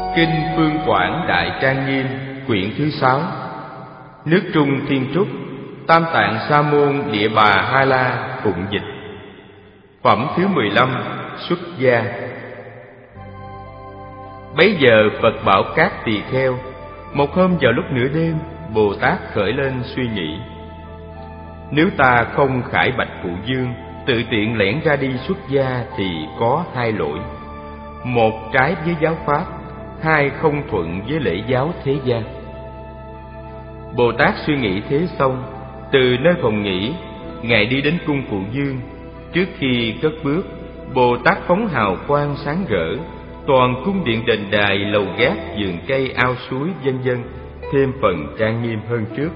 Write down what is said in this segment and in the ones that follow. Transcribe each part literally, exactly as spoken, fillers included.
Kinh Phương Quảng Đại Trang Nghiêm, quyển thứ sáu. Nước Trung Thiên Trúc, Tam Tạng Sa Môn Địa Bà Ha La phụng dịch. Phẩm thứ mười lăm. Xuất gia. Bấy giờ Phật bảo các tỳ kheo. Một hôm vào lúc nửa đêm, Bồ Tát khởi lên suy nghĩ: nếu ta không khải bạch Phụ Dương, tự tiện lẻn ra đi xuất gia thì có hai lỗi: một, trái với giáo pháp; hai, không thuận với lễ giáo thế gian. Bồ Tát suy nghĩ thế xong, từ nơi phòng nghỉ, Ngài đi đến cung Phụ Dương. Trước khi cất bước, Bồ Tát phóng hào quang sáng rỡ, toàn cung điện đền đài, lầu gác, vườn cây, ao suối, vân vân thêm phần trang nghiêm hơn trước.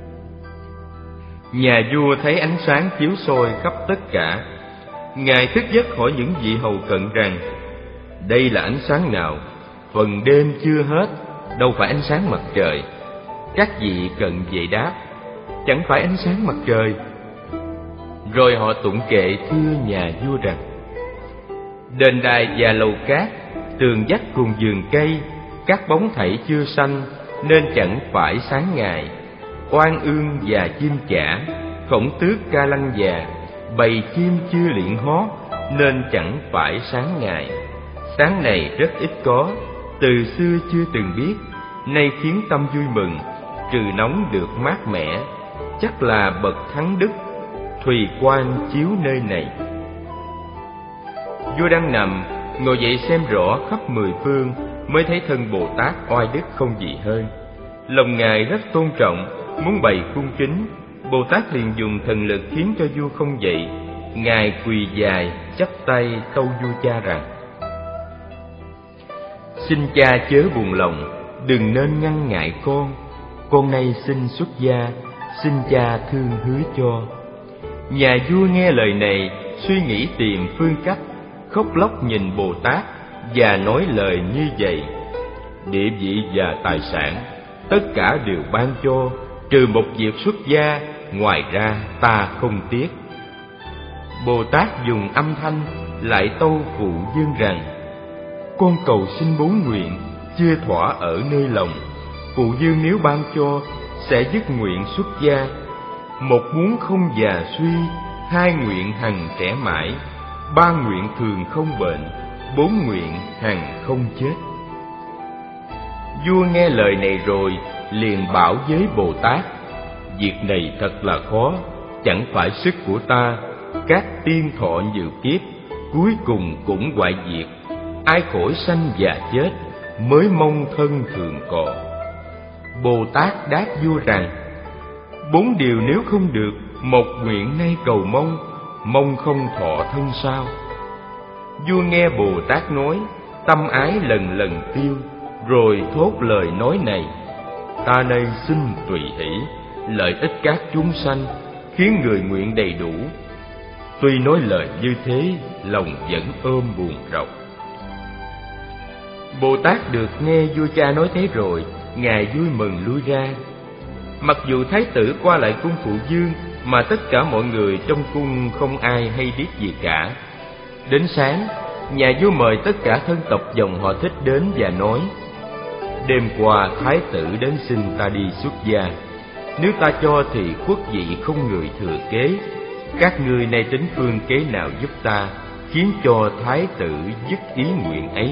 Nhà vua thấy ánh sáng chiếu soi khắp tất cả. Ngài thức giấc hỏi những vị hầu cận rằng: đây là ánh sáng nào? Phần đêm chưa hết, đâu phải ánh sáng mặt trời. Các vị cận vệ đáp: chẳng phải ánh sáng mặt trời. Rồi họ tụng kệ thưa nhà vua rằng: đền đài và lầu cát, tường vách cùng vườn cây, các bóng thảy chưa xanh, nên chẳng phải sáng ngày. Oan ương và chim chả, khổng tước ca lăng già, bầy chim chưa liệng hót, nên chẳng phải sáng ngày. Sáng này rất ít có, từ xưa chưa từng biết, nay khiến tâm vui mừng, trừ nóng được mát mẻ. Chắc là bậc thắng đức, thùy quan chiếu nơi này. Vua đang nằm, ngồi dậy xem rõ khắp mười phương, mới thấy thân Bồ Tát oai đức không gì hơn. Lòng Ngài rất tôn trọng, muốn bày cung kính. Bồ Tát liền dùng thần lực khiến cho vua không dậy. Ngài quỳ dài, chắp tay tâu vua cha rằng: xin cha chớ buồn lòng, đừng nên ngăn ngại con. Con nay xin xuất gia, xin cha thương hứa cho. Nhà vua nghe lời này, suy nghĩ tìm phương cách, khóc lóc nhìn Bồ Tát và nói lời như vậy: địa vị và tài sản tất cả đều ban cho, trừ một việc xuất gia, ngoài ra ta không tiếc. Bồ Tát dùng âm thanh lại tâu Phụ Dương rằng: con cầu xin bốn nguyện, chưa thỏa ở nơi lòng. Phụ Dương nếu ban cho, sẽ dứt nguyện xuất gia. Một muốn không già suy, hai nguyện hằng trẻ mãi, ba nguyện thường không bệnh, bốn nguyện hằng không chết. Vua nghe lời này rồi, liền bảo với Bồ Tát: việc này thật là khó, chẳng phải sức của ta. Các tiên thọ nhiều kiếp, cuối cùng cũng hoại diệt. Ai khỏi sanh và chết, mới mong thân thường còn. Bồ Tát đáp vua rằng: bốn điều nếu không được, một nguyện nay cầu mong, mong không thọ thân sao? Vua nghe Bồ Tát nói, tâm ái lần lần tiêu, rồi thốt lời nói này: ta nay xin tùy hỷ, lợi ích các chúng sanh, khiến người nguyện đầy đủ. Tuy nói lời như thế, lòng vẫn ôm buồn rầu. Bồ Tát được nghe vua cha nói thế rồi, Ngài vui mừng lui ra. Mặc dù thái tử qua lại cung Phụ Dương, mà tất cả mọi người trong cung không ai hay biết gì cả. Đến sáng, nhà vua mời tất cả thân tộc dòng họ Thích đến và nói: đêm qua thái tử đến xin ta đi xuất gia. Nếu ta cho thì quốc vị không người thừa kế. Các ngươi nay tính phương kế nào giúp ta, khiến cho thái tử dứt ý nguyện ấy.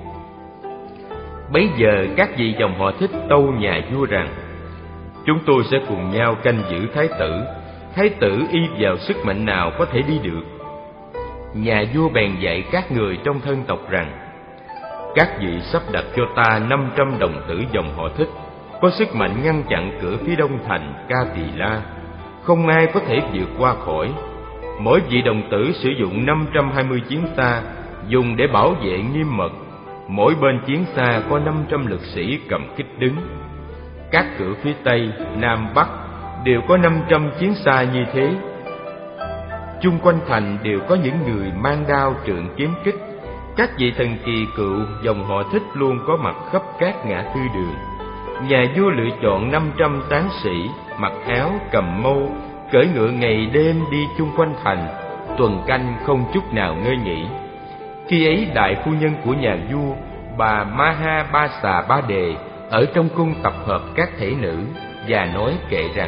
Bấy giờ các vị dòng họ Thích tâu nhà vua rằng: chúng tôi sẽ cùng nhau canh giữ thái tử. Thái tử y vào sức mạnh nào có thể đi được? Nhà vua bèn dạy các người trong thân tộc rằng: các vị sắp đặt cho ta năm trăm đồng tử dòng họ Thích, có sức mạnh ngăn chặn cửa phía đông thành Ca Tỳ La, không ai có thể vượt qua khỏi. Mỗi vị đồng tử sử dụng năm trăm hai mươi chiến xa, dùng để bảo vệ nghiêm mật. Mỗi bên chiến xa có năm trăm lực sĩ cầm kích đứng. Các cửa phía Tây, Nam, Bắc đều có năm trăm chiến xa như thế. Chung quanh thành đều có những người mang đao trượng kiếm kích. Các vị thần kỳ cựu dòng họ Thích luôn có mặt khắp các ngã tư đường. Nhà vua lựa chọn năm trăm tán sĩ, mặc áo, cầm mâu, cưỡi ngựa ngày đêm đi chung quanh thành, tuần canh không chút nào ngơi nghỉ. Khi ấy đại phu nhân của nhà vua bà Maha Ba Xà Ba Đề ở trong cung tập hợp các thể nữ và nói kệ rằng: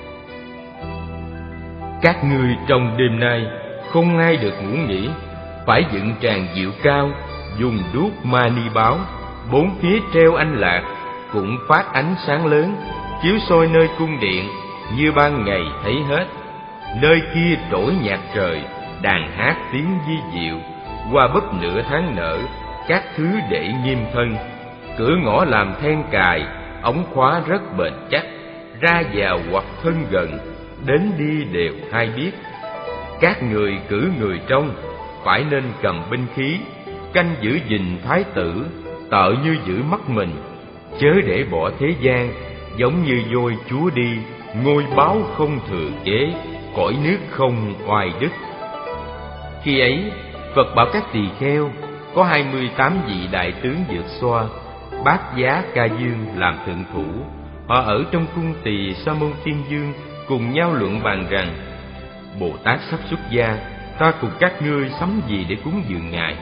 các ngươi trong đêm nay không ai được ngủ nghỉ, phải dựng tràng diệu cao, dùng đuốc mani báo, bốn phía treo anh lạc, cũng phát ánh sáng lớn, chiếu soi nơi cung điện, như ban ngày thấy hết. Nơi kia trỗi nhạc trời, đàn hát tiếng vi diệu, hoa búp nửa tháng nở, các thứ để nghiêm thân. Cửa ngõ làm then cài, ống khóa rất bền chắc, ra vào hoặc thân gần, đến đi đều hay biết. Các người cử người trong, phải nên cầm binh khí, canh giữ gìn thái tử, tợ như giữ mắt mình, chớ để bỏ thế gian, giống như voi chúa đi, ngôi báo không thừa kế, cõi nước không oai đức. Khi ấy, Phật bảo các tỳ kheo, có hai mươi tám vị đại tướng vượt xoa, Bát Giá Ca Dương làm thượng thủ. Họ ở trong cung Tỳ Sa Môn Thiên Dương, cùng nhau luận bàn rằng: Bồ Tát sắp xuất gia, ta cùng các ngươi sắm gì để cúng dường ngài?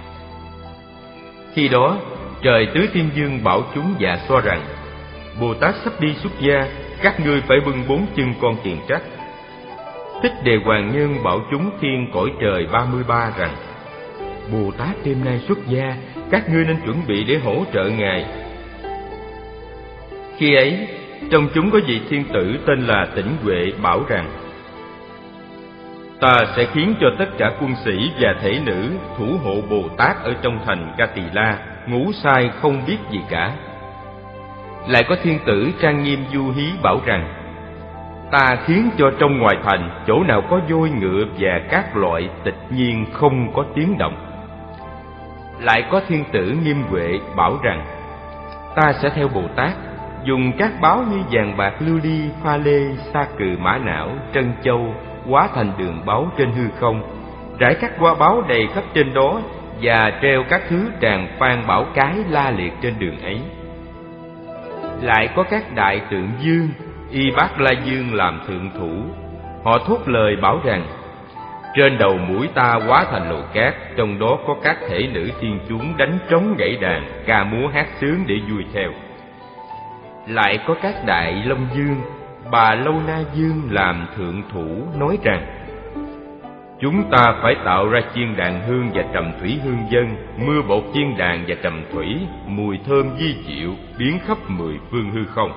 Khi đó, trời Tứ Thiên Dương bảo chúng dạ xoa rằng: Bồ Tát sắp đi xuất gia, các ngươi phải bưng bốn chân con kiền trách. Thích Đề Hoàng Nhân bảo chúng thiên cõi trời ba mươi ba rằng: Bồ Tát đêm nay xuất gia, các ngươi nên chuẩn bị để hỗ trợ ngài. Khi ấy, trong chúng có vị thiên tử tên là Tĩnh Huệ bảo rằng: Ta sẽ khiến cho tất cả quân sĩ và thể nữ thủ hộ Bồ Tát ở trong thành Ca Tỳ La, ngủ say không biết gì cả. Lại có thiên tử trang nghiêm Du Hí bảo rằng: Ta khiến cho trong ngoài thành, chỗ nào có voi ngựa và các loại tịch nhiên không có tiếng động. Lại có thiên tử Nghiêm Huệ bảo rằng: Ta sẽ theo Bồ Tát, dùng các báu như vàng bạc lưu ly, pha lê, sa cừ mã não, trân châu hóa thành đường báu trên hư không, rải các hoa báu đầy khắp trên đó, và treo các thứ tràng phan bảo cái la liệt trên đường ấy. Lại có các đại tượng dương, Y Bát La Dương làm thượng thủ. Họ thốt lời bảo rằng: Trên đầu mũi ta hóa thành lầu cát, trong đó có các thể nữ thiên chúng đánh trống gãy đàn, ca múa hát sướng để vui theo. Lại có các đại Long Dương, Bà Lâu Na Dương làm thượng thủ nói rằng: Chúng ta phải tạo ra chiên đàn hương và trầm thủy hương dân, mưa bột chiên đàn và trầm thủy, mùi thơm vi diệu biến khắp mười phương hư không.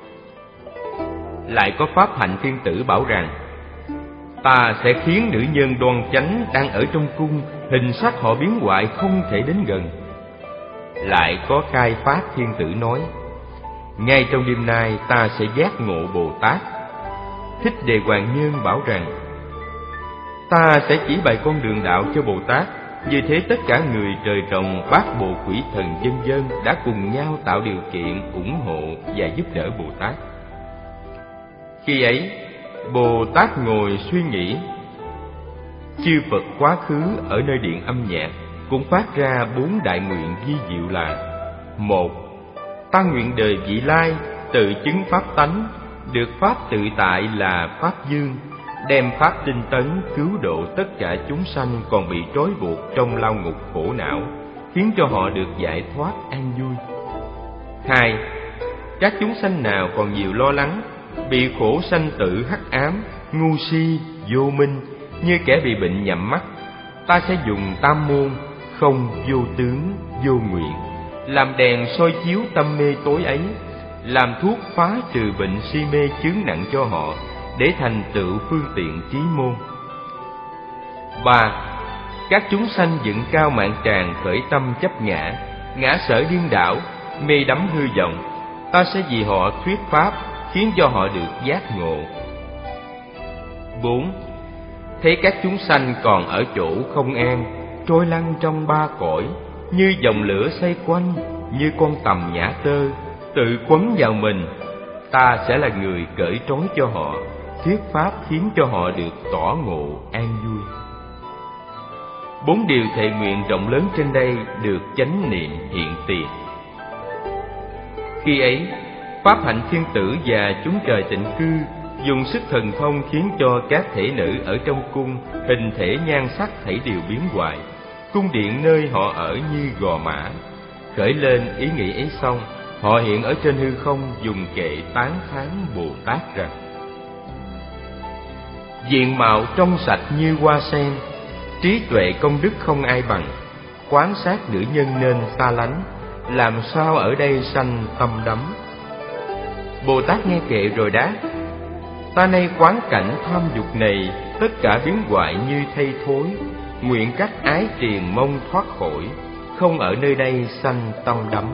Lại có Pháp Hạnh Thiên Tử bảo rằng: Ta sẽ khiến nữ nhân đoan chánh đang ở trong cung, hình sắc họ biến hoại không thể đến gần. Lại có Khai Phát Thiên Tử nói: Ngay trong đêm nay ta sẽ giác ngộ Bồ Tát. Thích Đề Hoàng Nhân bảo rằng: Ta sẽ chỉ bày con đường đạo cho Bồ Tát. Như thế tất cả người trời trồng, bát bộ quỷ thần vân vân đã cùng nhau tạo điều kiện, ủng hộ và giúp đỡ Bồ Tát. Khi ấy, Bồ Tát ngồi suy nghĩ. Chư Phật quá khứ ở nơi điện âm nhạc cũng phát ra bốn đại nguyện vi diệu là: một, ta nguyện đời vị lai tự chứng pháp tánh, được pháp tự tại là pháp dương, đem pháp tinh tấn cứu độ tất cả chúng sanh còn bị trói buộc trong lao ngục khổ não, khiến cho họ được giải thoát an vui. Hai, các chúng sanh nào còn nhiều lo lắng, bị khổ sanh tử hắc ám, ngu si, vô minh, như kẻ bị bệnh nhắm mắt, ta sẽ dùng tam môn không, vô tướng, vô nguyện làm đèn soi chiếu tâm mê tối ấy, làm thuốc phá trừ bệnh si mê chướng nặng cho họ, để thành tựu phương tiện chí môn. Ba, các chúng sanh dựng cao mạng tràng khởi tâm chấp ngã, ngã sở điên đảo, mê đắm hư vọng, ta sẽ vì họ thuyết pháp, khiến cho họ được giác ngộ. Bốn, thấy các chúng sanh còn ở chỗ không an, trôi lăn trong ba cõi, như dòng lửa xoay quanh, như con tầm nhã tơ, tự quấn vào mình, ta sẽ là người cởi trói cho họ, thuyết pháp khiến cho họ được tỏ ngộ an vui. Bốn điều thệ nguyện rộng lớn trên đây được chánh niệm hiện tiền. Khi ấy, Pháp Hạnh Thiên Tử và chúng trời tịnh cư dùng sức thần thông khiến cho các thể nữ ở trong cung hình thể nhan sắc thảy đều biến hoại, cung điện nơi họ ở như gò mã. Khởi lên ý nghĩ ấy xong, họ hiện ở trên hư không dùng kệ tán thán Bồ Tát rằng: diện mạo trong sạch như hoa sen, trí tuệ công đức không ai bằng. Quán sát nữ nhân nên xa lánh, làm sao ở đây sanh tâm đắm. Bồ Tát nghe kệ rồi đáp: ta nay quán cảnh tham dục này, tất cả biến hoại như thay thối, nguyện các ái triền mong thoát khỏi, không ở nơi đây sanh tâm đắm.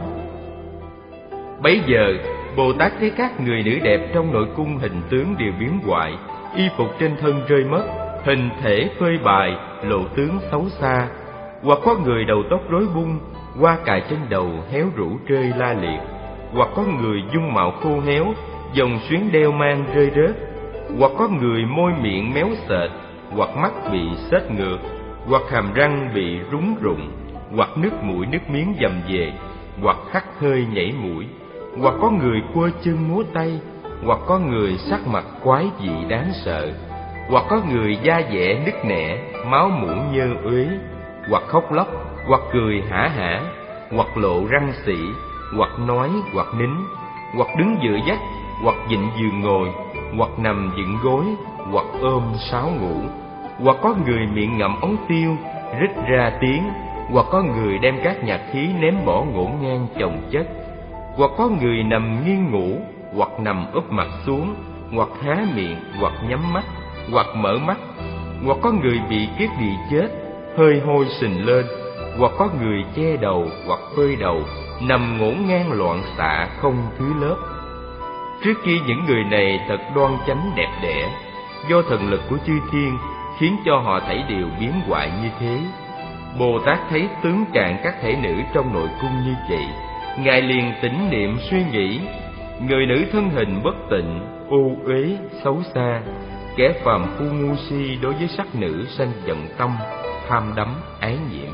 Bấy giờ Bồ Tát thấy các người nữ đẹp trong nội cung hình tướng đều biến hoại, y phục trên thân rơi mất, hình thể phơi bày, lộ tướng xấu xa. Hoặc có người đầu tóc rối bung, hoa cài trên đầu héo rũ rơi la liệt. Hoặc có người dung mạo khô héo, dòng xuyến đeo mang rơi rớt. Hoặc có người môi miệng méo sệt, hoặc mắt bị xết ngược, hoặc hàm răng bị rúng rụng, hoặc nước mũi nước miếng dầm về, hoặc hắt hơi nhảy mũi. Hoặc có người quơ chân múa tay, hoặc có người sắc mặt quái dị đáng sợ, hoặc có người da dẻ nứt nẻ, máu mủ nhơ uế, hoặc khóc lóc, hoặc cười hả hả, hoặc lộ răng sỉ, hoặc nói, hoặc nín, hoặc đứng dựa vách, hoặc vịn giường ngồi, hoặc nằm dựng gối, hoặc ôm sáo ngủ. Hoặc có người miệng ngậm ống tiêu, rít ra tiếng, hoặc có người đem các nhạc khí ném bỏ ngổn ngang chồng chất. Hoặc có người nằm nghiêng ngủ, hoặc nằm úp mặt xuống, hoặc há miệng, hoặc nhắm mắt, hoặc mở mắt. Hoặc có người bị kiết đì chết, hơi hôi sình lên, hoặc có người che đầu, hoặc phơi đầu, nằm ngổn ngang loạn xạ không thứ lớp. Trước kia những người này thật đoan chánh đẹp đẽ, do thần lực của chư thiên khiến cho họ thảy đều biến hoại như thế. Bồ Tát thấy tướng trạng các thể nữ trong nội cung như vậy, ngài liền tĩnh niệm suy nghĩ: người nữ thân hình bất tịnh, ô uế, xấu xa, kẻ phàm phu ngu si đối với sắc nữ sanh giận tâm, tham đắm, ái nhiễm.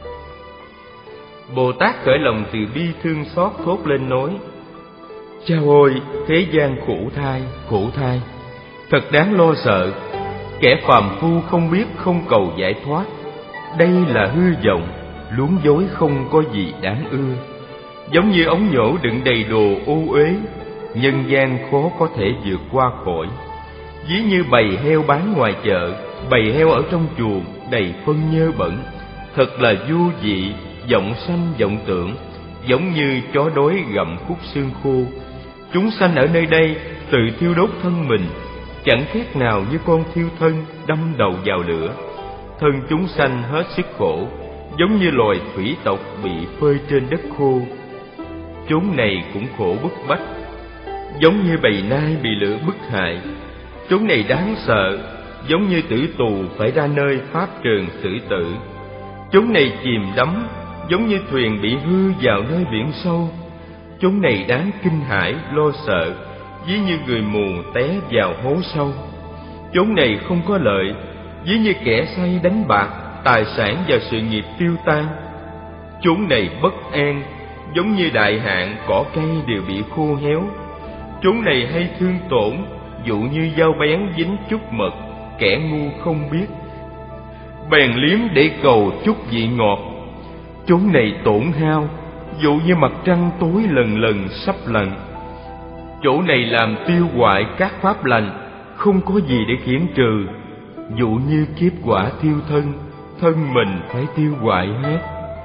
Bồ Tát khởi lòng từ bi thương xót thốt lên nói: chao ôi, thế gian khổ thai, khổ thai, thật đáng lo sợ. Kẻ phàm phu không biết không cầu giải thoát, đây là hư vọng, luống dối không có gì đáng ưa. Giống như ống nhổ đựng đầy đồ ô uế, nhân gian khó có thể vượt qua khỏi. Ví như bầy heo bán ngoài chợ, bầy heo ở trong chuồng đầy phân nhơ bẩn, thật là vô vị, vọng sanh vọng tưởng, giống như chó đói gặm khúc xương khô. Chúng sanh ở nơi đây tự thiêu đốt thân mình, chẳng khác nào như con thiêu thân đâm đầu vào lửa. Thân chúng sanh hết sức khổ, giống như loài thủy tộc bị phơi trên đất khô. Chốn này cũng khổ bức bách, giống như bầy nai bị lửa bức hại. Chốn này đáng sợ, giống như tử tù phải ra nơi pháp trường xử tử. Chốn này chìm đắm, giống như thuyền bị hư vào nơi biển sâu. Chốn này đáng kinh hãi lo sợ, ví như người mù té vào hố sâu. Chốn này không có lợi, ví như kẻ say đánh bạc, tài sản và sự nghiệp tiêu tan. Chốn này bất an, giống như đại hạn, cỏ cây đều bị khô héo. Chốn này hay thương tổn, dụ như dao bén dính chút mật, kẻ ngu không biết, bèn liếm để cầu chút vị ngọt. Chốn này tổn hao, dụ như mặt trăng tối lần lần sắp lặn. Chỗ này làm tiêu hoại các pháp lành, không có gì để khiển trừ, dụ như kiếp quả thiêu thân, thân mình phải tiêu hoại hết.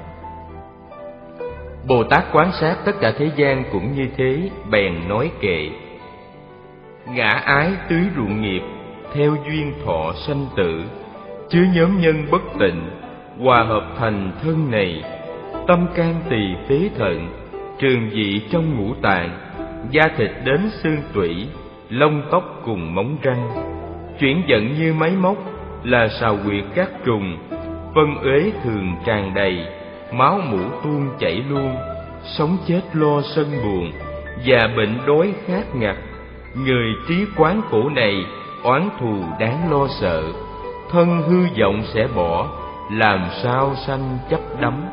Bồ Tát quan sát tất cả thế gian cũng như thế, bèn nói kệ: ngã ái tứ ruộng nghiệp, theo duyên thọ sanh tử, chứa nhóm nhân bất tịnh, hòa hợp thành thân này. Tâm can tỳ phế thận, trường dị trong ngũ tạng, da thịt đến xương tủy, lông tóc cùng móng răng. Chuyển vận như máy móc, là sào huyệt các trùng, phân uế thường tràn đầy, máu mủ tuôn chảy luôn, sống chết lo sân buồn, già bệnh đói khát ngặt. Người trí quán khổ này, oán thù đáng lo sợ, thân hư vọng sẽ bỏ, làm sao sanh chấp đắm.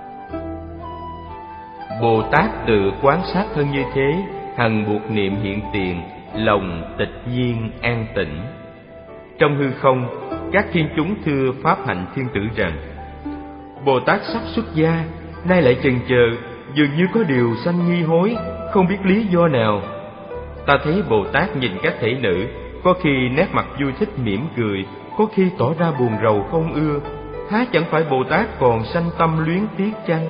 Bồ Tát tự quán sát thân như thế, hằng buộc niệm hiện tiền, lòng tịch nhiên an tĩnh. Trong hư không, các thiên chúng thưa pháp hạnh thiên tử rằng: Bồ Tát sắp xuất gia, nay lại chần chờ, dường như có điều sanh nghi hối, không biết lý do nào. Ta thấy Bồ Tát nhìn các thể nữ, có khi nét mặt vui thích mỉm cười, có khi tỏ ra buồn rầu không ưa. Há chẳng phải Bồ Tát còn sanh tâm luyến tiếc chăng?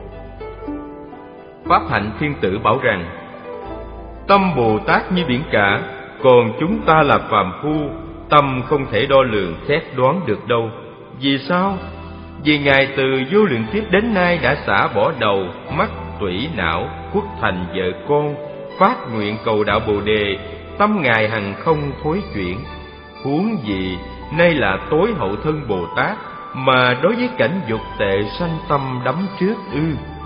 Pháp Hạnh Thiên Tử bảo rằng, tâm Bồ Tát như biển cả, còn chúng ta là phàm phu, tâm không thể đo lường xét đoán được đâu. Vì sao? Vì Ngài từ vô lượng kiếp đến nay đã xả bỏ đầu, mắt, tủy, não, khuất thành vợ con, phát nguyện cầu đạo Bồ Đề, tâm Ngài hằng không thối chuyển. Huống gì nay là tối hậu thân Bồ Tát, mà đối với cảnh dục tệ sanh tâm đắm trước ư?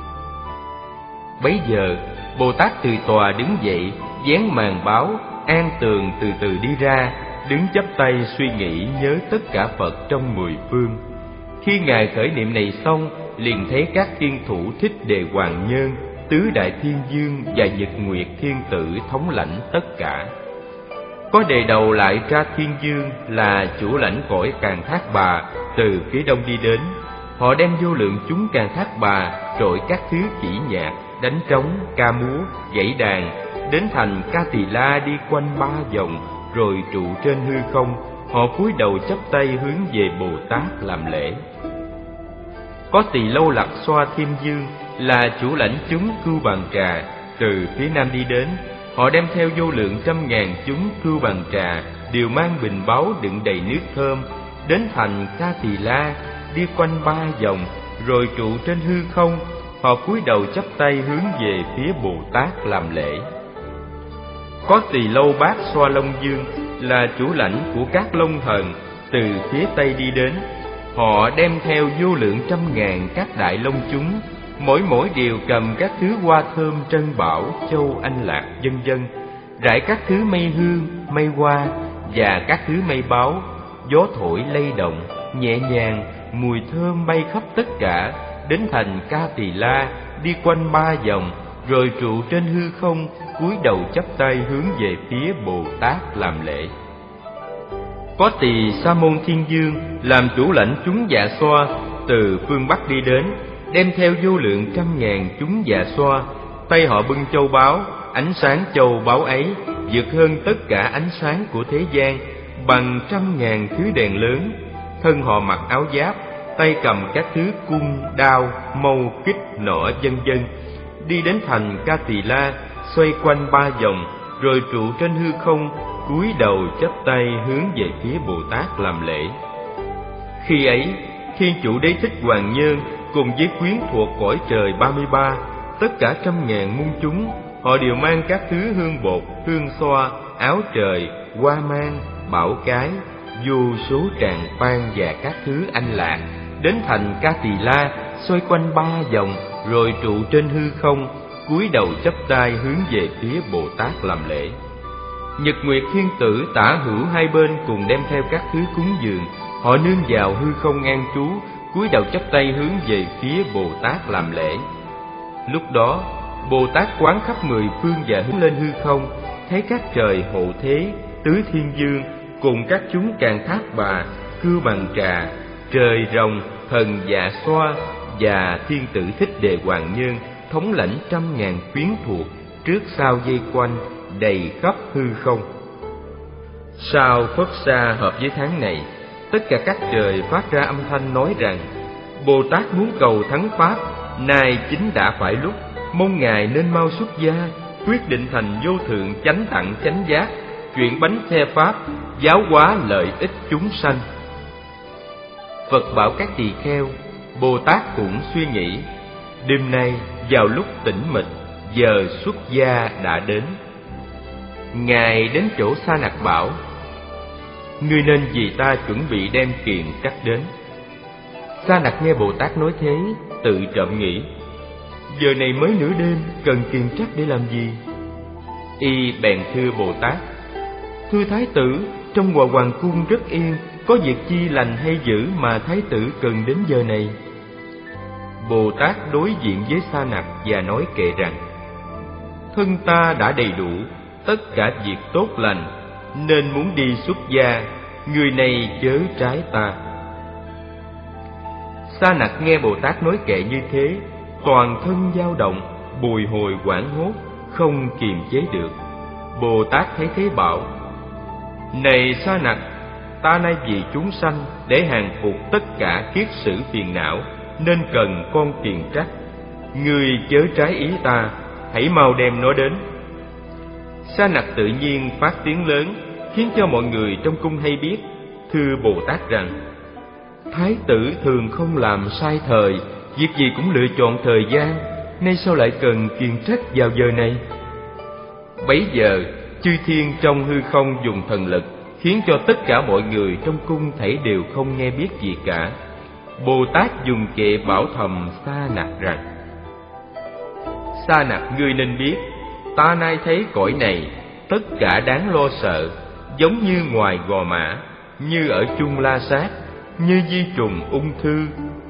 Bấy giờ Bồ Tát từ tòa đứng dậy, vén màn báo, an tường từ từ đi ra, đứng chắp tay suy nghĩ nhớ tất cả Phật trong mười phương. Khi Ngài khởi niệm này xong, liền thấy các tiên thủ Thích Đề Hoàng Nhân, Tứ Đại Thiên Dương và Nhật Nguyệt Thiên Tử thống lãnh tất cả. Có đề đầu lại ra Thiên Dương là chủ lãnh cõi Càn Thác Bà từ phía đông đi đến. Họ đem vô lượng chúng Càn Thác Bà trội các thứ chỉ nhạc, đánh trống, ca múa, gãy đàn, đến thành Ca Tỳ La đi quanh ba vòng, rồi trụ trên hư không. Họ cúi đầu chắp tay hướng về Bồ Tát làm lễ. Có Tỳ Lâu Lạc Xoa Thiên Dương là chủ lãnh chúng Cưu Bàn Trà từ phía nam đi đến. Họ đem theo vô lượng trăm ngàn chúng Cưu Bàn Trà, đều mang bình báu đựng đầy nước thơm, đến thành Ca Tỳ La đi quanh ba vòng, rồi trụ trên hư không. Họ cúi đầu chắp tay hướng về phía Bồ Tát làm lễ. Có Tỳ Lâu Bát Xoa Long Dương là chủ lãnh của các Long Thần từ phía tây đi đến. Họ đem theo vô lượng trăm ngàn các đại long chúng, mỗi mỗi đều cầm các thứ hoa thơm trân bảo, châu anh lạc vân vân, rải các thứ mây hương, mây hoa và các thứ mây báo. Gió thổi lay động nhẹ nhàng, mùi thơm bay khắp tất cả, đến thành Ca Tỳ La đi quanh ba vòng, rồi trụ trên hư không, cúi đầu chắp tay hướng về phía Bồ Tát làm lễ. Có Tỳ Sa Môn Thiên Dương làm chủ lãnh chúng Dạ Xoa từ phương bắc đi đến, đem theo vô lượng trăm ngàn chúng Dạ Xoa, tay họ bưng châu báu, ánh sáng châu báu ấy vượt hơn tất cả ánh sáng của thế gian, bằng trăm ngàn thứ đèn lớn. Thân họ mặc áo giáp, tay cầm các thứ cung, đao, mâu, kích, nỏ vân vân, đi đến thành Ca Tỳ La, xoay quanh ba vòng, rồi trụ trên hư không, cúi đầu chắp tay hướng về phía Bồ Tát làm lễ. Khi ấy, Thiên Chủ Đế Thích Hoàng Nhân cùng với quyến thuộc cõi trời ba mươi ba, tất cả trăm ngàn muôn chúng, họ đều mang các thứ hương bột, hương xoa, áo trời, hoa mang, bảo cái, vô số tràng pan và các thứ anh lạc, đến thành Ca Tỳ La, xoay quanh ba vòng, rồi trụ trên hư không, cúi đầu chắp tay hướng về phía Bồ Tát làm lễ. Nhật Nguyệt Thiên Tử tả hữu hai bên cùng đem theo các thứ cúng dường, họ nương vào hư không an trú, cúi đầu chắp tay hướng về phía Bồ Tát làm lễ. Lúc đó, Bồ Tát quán khắp mười phương và hướng lên hư không, thấy các trời hộ thế, tứ thiên dương cùng các chúng Càn Thác Bà, Cưu Bàn Trà, trời rồng, thần Dạ Xoa và Thiên Tử Thích Đề Hoàng Nhân thống lãnh trăm ngàn quyến thuộc, trước sau dây quanh, đầy khắp hư không. Sao Phất Sa hợp với tháng này, tất cả các trời phát ra âm thanh nói rằng: Bồ Tát muốn cầu thắng pháp, nay chính đã phải lúc, mong Ngài nên mau xuất gia, quyết định thành vô thượng chánh đẳng chánh giác, chuyển bánh xe pháp, giáo hóa lợi ích chúng sanh. Phật bảo các tỳ kheo, Bồ Tát cũng suy nghĩ, đêm nay vào lúc tĩnh mịch, giờ xuất gia đã đến. Ngài đến chỗ Sa Nặc bảo: ngươi nên vì ta chuẩn bị đem kiền cắt đến. Sa Nặc nghe Bồ Tát nói thế, tự trộm nghĩ, giờ này mới nửa đêm, cần kiền trắc để làm gì? Y bèn thưa Bồ Tát: thưa Thái tử, trong hòa hoàng cung rất yên, có việc chi lành hay dữ mà Thái tử cần đến giờ này? Bồ Tát đối diện với Sa Nặc và nói kệ rằng: thân ta đã đầy đủ tất cả việc tốt lành, nên muốn đi xuất gia, người này chớ trái ta. Sa Nặc nghe Bồ Tát nói kệ như thế, toàn thân dao động, bồi hồi hoảng hốt, không kiềm chế được. Bồ Tát thấy thế bảo: Này Sa Nặc, ta nay vì chúng sanh để hàng phục tất cả kiết sử phiền não, nên cần con kiền trắc. Ngươi chớ trái ý ta, hãy mau đem nó đến. Sa Nặc tự nhiên phát tiếng lớn, khiến cho mọi người trong cung hay biết, thưa Bồ Tát rằng: Thái tử thường không làm sai thời, việc gì cũng lựa chọn thời gian, nay sao lại cần kiền trách vào giờ này? Bấy giờ chư thiên trong hư không dùng thần lực, khiến cho tất cả mọi người trong cung thảy đều không nghe biết gì cả. Bồ Tát dùng kệ bảo thầm Sa Nặc rằng: Sa Nặc, ngươi nên biết, ta nay thấy cõi này tất cả đáng lo sợ, giống như ngoài Gò Mã, như ở Chung La Sát, như di trùng ung thư,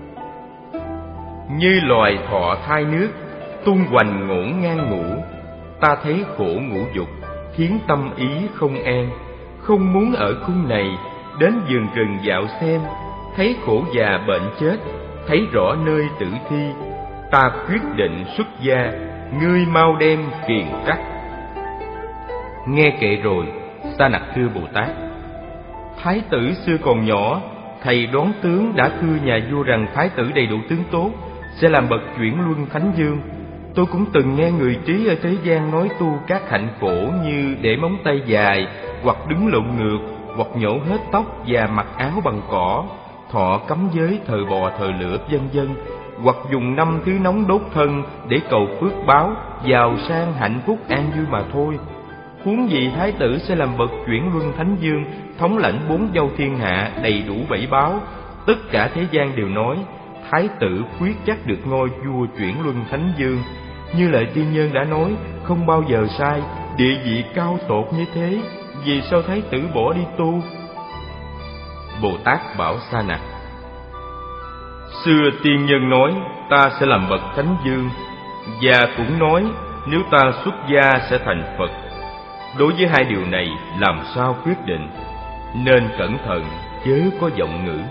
như loài thọ thai nước, tung hoành ngổn ngang ngũ. Ta thấy khổ ngũ dục, khiến tâm ý không an, không muốn ở cung này, đến vườn rừng dạo xem, thấy khổ già bệnh chết, thấy rõ nơi tử thi. Ta quyết định xuất gia, ngươi mau đem kiền trắc. Nghe kệ rồi, Sa Nặc thưa Bồ Tát: Thái tử xưa còn nhỏ, thầy đoán tướng đã thưa nhà vua rằng thái tử đầy đủ tướng tốt, sẽ làm bậc chuyển luân thánh dương. Tôi cũng từng nghe người trí ở thế gian nói tu các hạnh khổ như để móng tay dài, hoặc đứng lộn ngược, hoặc nhổ hết tóc và mặc áo bằng cỏ, thọ cấm giới thờ bò thờ lửa vân vân, hoặc dùng năm thứ nóng đốt thân để cầu phước báo, giàu sang hạnh phúc an vui mà thôi. Huống gì thái tử sẽ làm bậc chuyển luân thánh dương, thống lãnh bốn châu thiên hạ, đầy đủ bảy báo. Tất cả thế gian đều nói thái tử quyết chắc được ngôi vua chuyển luân thánh dương. Như lời tiên nhân đã nói, không bao giờ sai. Địa vị cao tột như thế, vì sao thái tử bỏ đi tu? Bồ Tát bảo Sa Nặc: Xưa tiên nhân nói ta sẽ làm bậc thánh dương, và cũng nói nếu ta xuất gia sẽ thành Phật. Đối với hai điều này làm sao quyết định, nên cẩn thận chớ có vọng ngữ.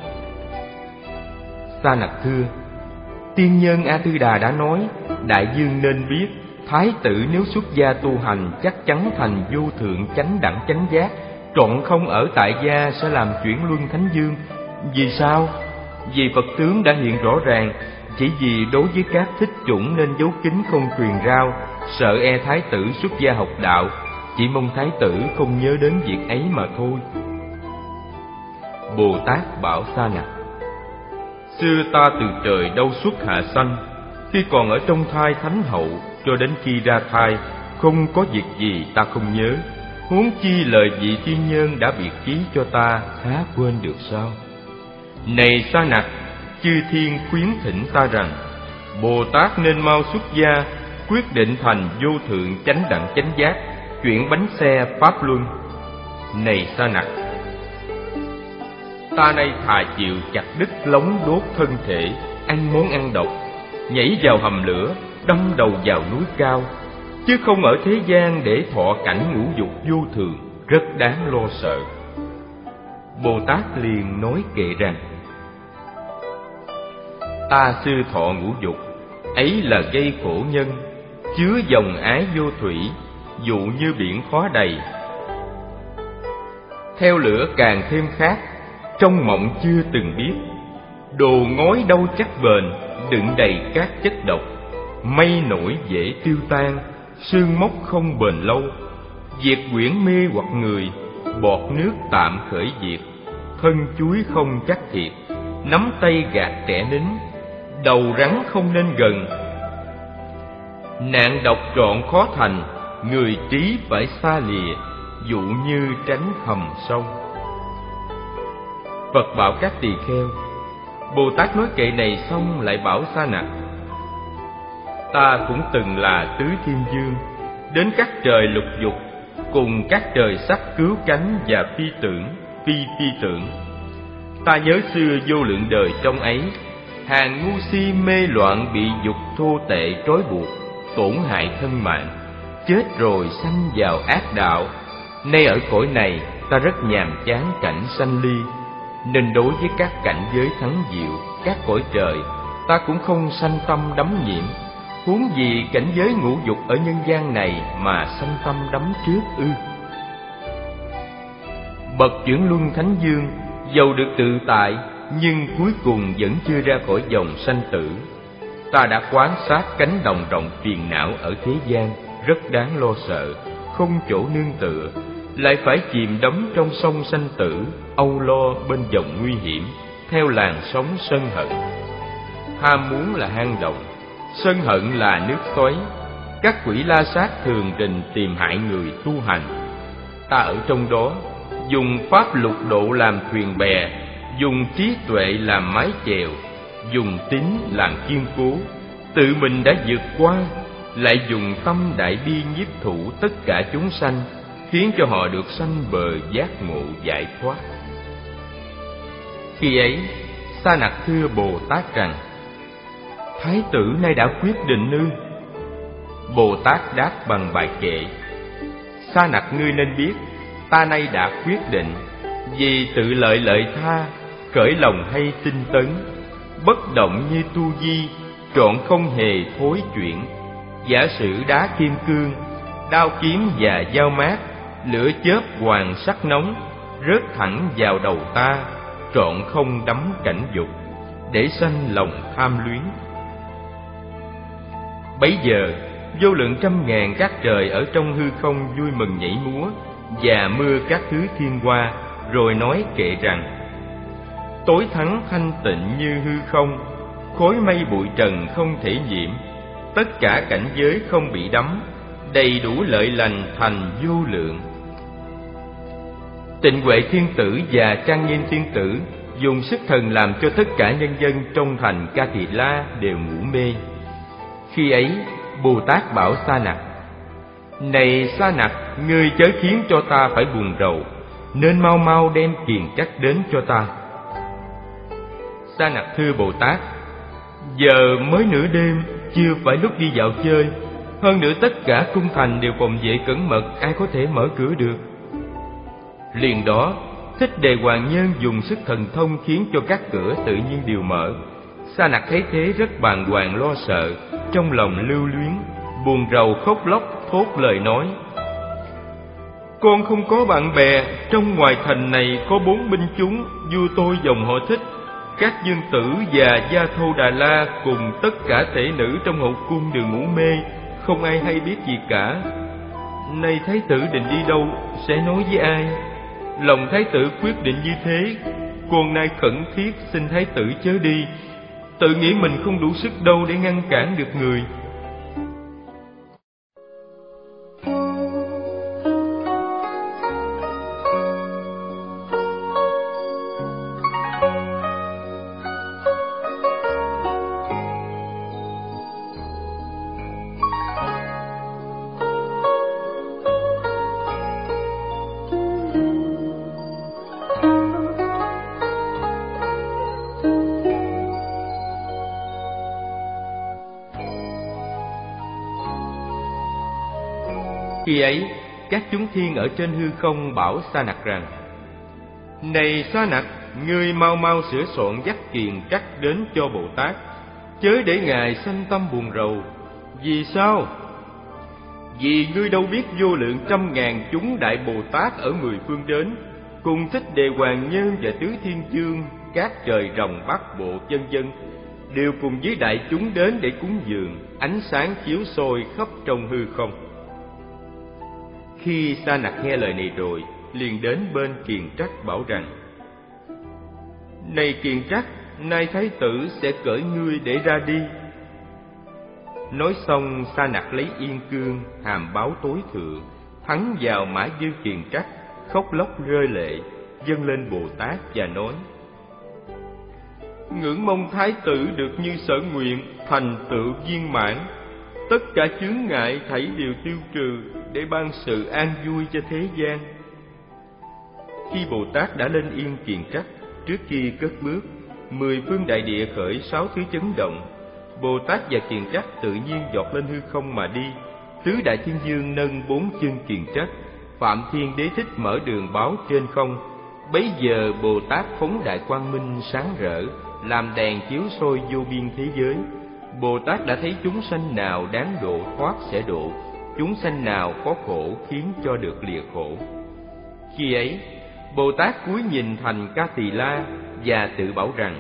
Sa Nặc thưa: Tiên nhân A Tư Đà đã nói, đại dương nên biết, thái tử nếu xuất gia tu hành chắc chắn thành vô thượng chánh đẳng chánh giác, trọn không ở tại gia sẽ làm chuyển luân thánh dương. Vì sao? Vì Phật tướng đã hiện rõ ràng, chỉ vì đối với các thích chủng nên giấu kín không truyền rao, sợ e thái tử xuất gia học đạo, chỉ mong thái tử không nhớ đến việc ấy mà thôi. Bồ Tát bảo Sa Nặc: Xưa ta từ trời đâu xuất hạ sanh, khi còn ở trong thai thánh hậu, cho đến khi ra thai, không có việc gì ta không nhớ. Huống chi lời vị tiên nhân đã biệt ký cho ta, há quên được sao? Này Sa Nặc, chư thiên khuyến thỉnh ta rằng, Bồ Tát nên mau xuất gia, quyết định thành vô thượng chánh đẳng chánh giác, chuyển bánh xe pháp luân. Này Sa Nặc, ta nay thà chịu chặt đứt lóng đốt thân thể, ăn món ăn độc, nhảy vào hầm lửa, đâm đầu vào núi cao, chứ không ở thế gian để thọ cảnh ngũ dục vô thường, rất đáng lo sợ. Bồ Tát liền nói kệ rằng: Ta xưa thọ ngũ dục, ấy là gây khổ nhân, chứa dòng ái vô thủy, dụ như biển khó đầy. Theo lửa càng thêm khát, trong mộng chưa từng biết, đồ ngói đâu chắc bền, đựng đầy các chất độc. Mây nổi dễ tiêu tan, sương mốc không bền lâu. Diệt quyển mê hoặc người, bọt nước tạm khởi diệt. Thân chuối không chắc thiệt, nắm tay gạt trẻ nín. Đầu rắn không nên gần, nạn độc trọn khó thành. Người trí phải xa lìa, dụ như tránh hầm sâu. Phật bảo các tỳ kheo. Bồ Tát nói kệ này xong lại bảo Sa Nặc: Ta cũng từng là tứ thiên dương, đến các trời lục dục, cùng các trời sắc cứu cánh và phi tưởng, phi phi tưởng. Ta nhớ xưa vô lượng đời trong ấy, hàng ngu si mê loạn bị dục thô tệ trói buộc, tổn hại thân mạng, chết rồi sanh vào ác đạo. Nay ở cõi này ta rất nhàm chán cảnh sanh ly, nên đối với các cảnh giới thắng diệu, các cõi trời, ta cũng không sanh tâm đắm nhiễm, huống gì cảnh giới ngũ dục ở nhân gian này mà sanh tâm đắm trước ư? Bậc chuyển luân thánh dương dầu được tự tại, nhưng cuối cùng vẫn chưa ra khỏi dòng sanh tử. Ta đã quan sát cánh đồng rộng phiền não ở thế gian, rất đáng lo sợ, không chỗ nương tựa, lại phải chìm đắm trong sông sanh tử, âu lo bên dòng nguy hiểm, theo làn sóng sân hận. Ham muốn là hang động, sân hận là nước xoáy. Các quỷ la sát thường trình tìm hại người tu hành. Ta ở trong đó, dùng pháp lục độ làm thuyền bè, dùng trí tuệ làm mái chèo, dùng tín làm kiên cố, tự mình đã vượt qua, lại dùng tâm đại bi nhiếp thủ tất cả chúng sanh, khiến cho họ được sanh bờ giác ngộ giải thoát. Khi ấy, Sa Nặc thưa Bồ Tát rằng: Thái tử nay đã quyết định ư? Bồ Tát đáp bằng bài kệ: Sa Nặc, ngươi nên biết, ta nay đã quyết định, vì tự lợi lợi tha, khởi lòng hay tinh tấn, bất động như tu di, trọn không hề thối chuyển. Giả sử đá kim cương, đao kiếm và dao mát, lửa chớp hoàng sắc nóng, rớt thẳng vào đầu ta, trọn không đắm cảnh dục, để sanh lòng tham luyến. Bấy giờ, vô lượng trăm ngàn các trời ở trong hư không vui mừng nhảy múa, và mưa các thứ thiên hoa, rồi nói kệ rằng: Tối thắng thanh tịnh như hư không, khối mây bụi trần không thể nhiễm, tất cả cảnh giới không bị đắm, đầy đủ lợi lành thành vô lượng. Tịnh Huệ Thiên Tử và Trang Nghiêm Thiên Tử dùng sức thần làm cho tất cả nhân dân trong thành Ca Tỳ La đều ngủ mê. Khi ấy, Bồ Tát bảo Sa Nặc: Này Sa Nặc, ngươi chớ khiến cho ta phải buồn rầu, nên mau mau đem kiền trắc đến cho ta. Sa Nặc thưa Bồ Tát: Giờ mới nửa đêm, chưa phải lúc đi dạo chơi. Hơn nữa tất cả cung thành đều phòng vệ cẩn mật, ai có thể mở cửa được. Liền đó, Thích Đề Hoàng Nhân dùng sức thần thông khiến cho các cửa tự nhiên đều mở. Sa Nặc thấy thế rất bàng hoàng lo sợ, trong lòng lưu luyến, buồn rầu khóc lóc, thốt lời nói: Con không có bạn bè, trong ngoài thành này có bốn binh chúng, vua tôi dòng họ Thích, các dương tử và Gia Thô Đà La cùng tất cả tể nữ trong hậu cung đều ngủ mê, không ai hay biết gì cả. Nay thái tử định đi đâu, sẽ nói với ai? Lòng thái tử quyết định như thế, con nay khẩn thiết xin thái tử chớ đi, tự nghĩ mình không đủ sức đâu để ngăn cản được người. Khi ấy, các chúng thiên ở trên hư không bảo Sa Nặc rằng: Này Sa Nặc, ngươi mau mau sửa soạn dắt kiền trắc đến cho Bồ Tát, chớ để ngài sanh tâm buồn rầu. Vì sao? Vì ngươi đâu biết vô lượng trăm ngàn chúng đại Bồ Tát ở mười phương đến, cùng Thích Đề Hoàng Nhân và Tứ Thiên Vương, các trời rồng bát bộ vân vân, đều cùng với đại chúng đến để cúng dường, ánh sáng chiếu soi khắp trong hư không. Khi Sa Nặc nghe lời này rồi, liền đến bên kiền trắc bảo rằng: Này kiền trắc, nay thái tử sẽ cởi ngươi để ra đi. Nói xong, Sa Nặc lấy yên cương, hàm báo tối thượng, thắng vào mã dư kiền trắc, khóc lóc rơi lệ, dâng lên Bồ Tát và nói: Ngưỡng mong thái tử được như sở nguyện, thành tựu viên mãn, tất cả chướng ngại thảy đều tiêu trừ, để ban sự an vui cho thế gian. Khi Bồ Tát đã lên yên kiền trắc, trước khi cất bước, mười phương đại địa khởi sáu thứ chấn động. Bồ Tát và kiền trắc tự nhiên giọt lên hư không mà đi. Tứ đại thiên vương nâng bốn chân kiền trắc, Phạm Thiên Đế Thích mở đường báo trên không. Bấy giờ Bồ Tát phóng đại quang minh sáng rỡ, làm đèn chiếu soi vô biên thế giới. Bồ Tát đã thấy chúng sanh nào đáng độ thoát sẽ độ, chúng sanh nào có khổ khiến cho được lìa khổ. Khi ấy, Bồ Tát cúi nhìn thành Ca Tỳ La và tự bảo rằng: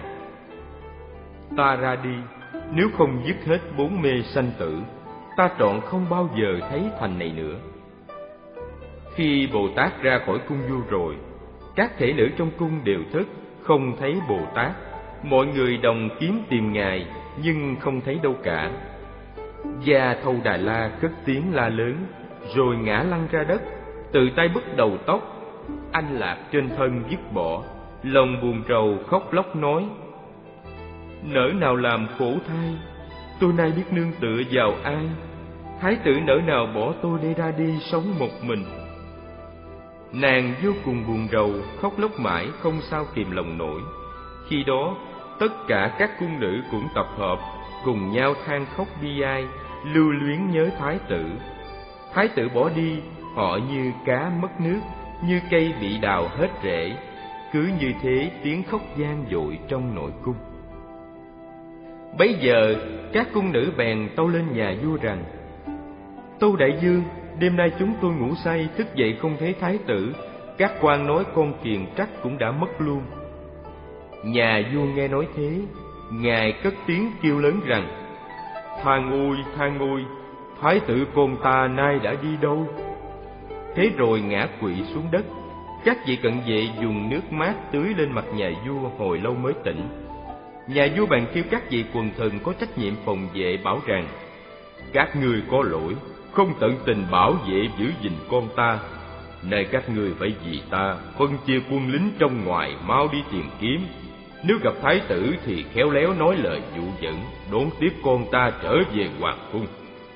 ta ra đi, nếu không dứt hết bốn mê sanh tử, ta trọn không bao giờ thấy thành này nữa. Khi Bồ Tát ra khỏi cung vua rồi, các thể nữ trong cung đều thức, không thấy Bồ Tát. Mọi người đồng kiếm tìm Ngài, nhưng không thấy đâu cả. Gia Thâu Đà La cất tiếng la lớn, rồi ngã lăn ra đất, tự tay bứt đầu tóc. Anh lạc trên thân dứt bỏ, lòng buồn rầu khóc lóc nói: nỡ nào làm khổ thai, tôi nay biết nương tựa vào ai? Thái tử nỡ nào bỏ tôi để ra đi sống một mình? Nàng vô cùng buồn rầu, khóc lóc mãi không sao kìm lòng nổi. Khi đó, tất cả các cung nữ cũng tập hợp, cùng nhau than khóc bi ai, lưu luyến nhớ thái tử. Thái tử bỏ đi, họ như cá mất nước, như cây bị đào hết rễ. Cứ như thế tiếng khóc vang dội trong nội cung. Bấy giờ, các cung nữ bèn tâu lên nhà vua rằng: tâu đại vương, đêm nay chúng tôi ngủ say, thức dậy không thấy thái tử. Các quan nói con kiền trắc cũng đã mất luôn. Nhà vua nghe nói thế, ngài cất tiếng kêu lớn rằng: than ôi, than ôi, thái tử con ta nay đã đi đâu? Thế rồi ngã quỵ xuống đất. Các vị cận vệ dùng nước mát tưới lên mặt nhà vua, hồi lâu mới tỉnh. Nhà vua bèn kêu các vị quần thần có trách nhiệm phòng vệ bảo rằng: các ngươi có lỗi, không tận tình bảo vệ giữ gìn con ta. Nay các ngươi phải vì ta phân chia quân lính trong ngoài, mau đi tìm kiếm. Nếu gặp thái tử thì khéo léo nói lời dụ dẫn, đón tiếp con ta trở về hoàng cung.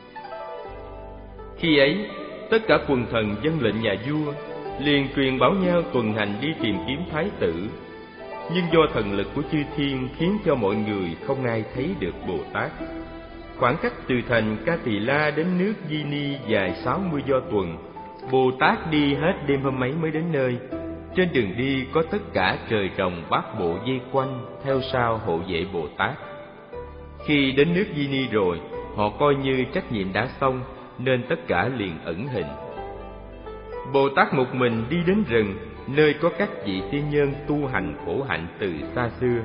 Khi ấy, tất cả quần thần vâng lệnh nhà vua, liền truyền bảo nhau tuần hành đi tìm kiếm thái tử. Nhưng do thần lực của chư thiên khiến cho mọi người không ai thấy được Bồ Tát. Khoảng cách từ thành Ca Tỳ La đến nước Di Ni dài sáu mươi do tuần. Bồ Tát đi hết đêm hôm ấy mới đến nơi. Trên đường đi có tất cả trời rồng bát bộ vây quanh, theo sau hộ vệ Bồ Tát. Khi đến nước Di Ni rồi, họ coi như trách nhiệm đã xong, nên tất cả liền ẩn hình. Bồ Tát một mình đi đến rừng, nơi có các vị tiên nhân tu hành khổ hạnh từ xa xưa.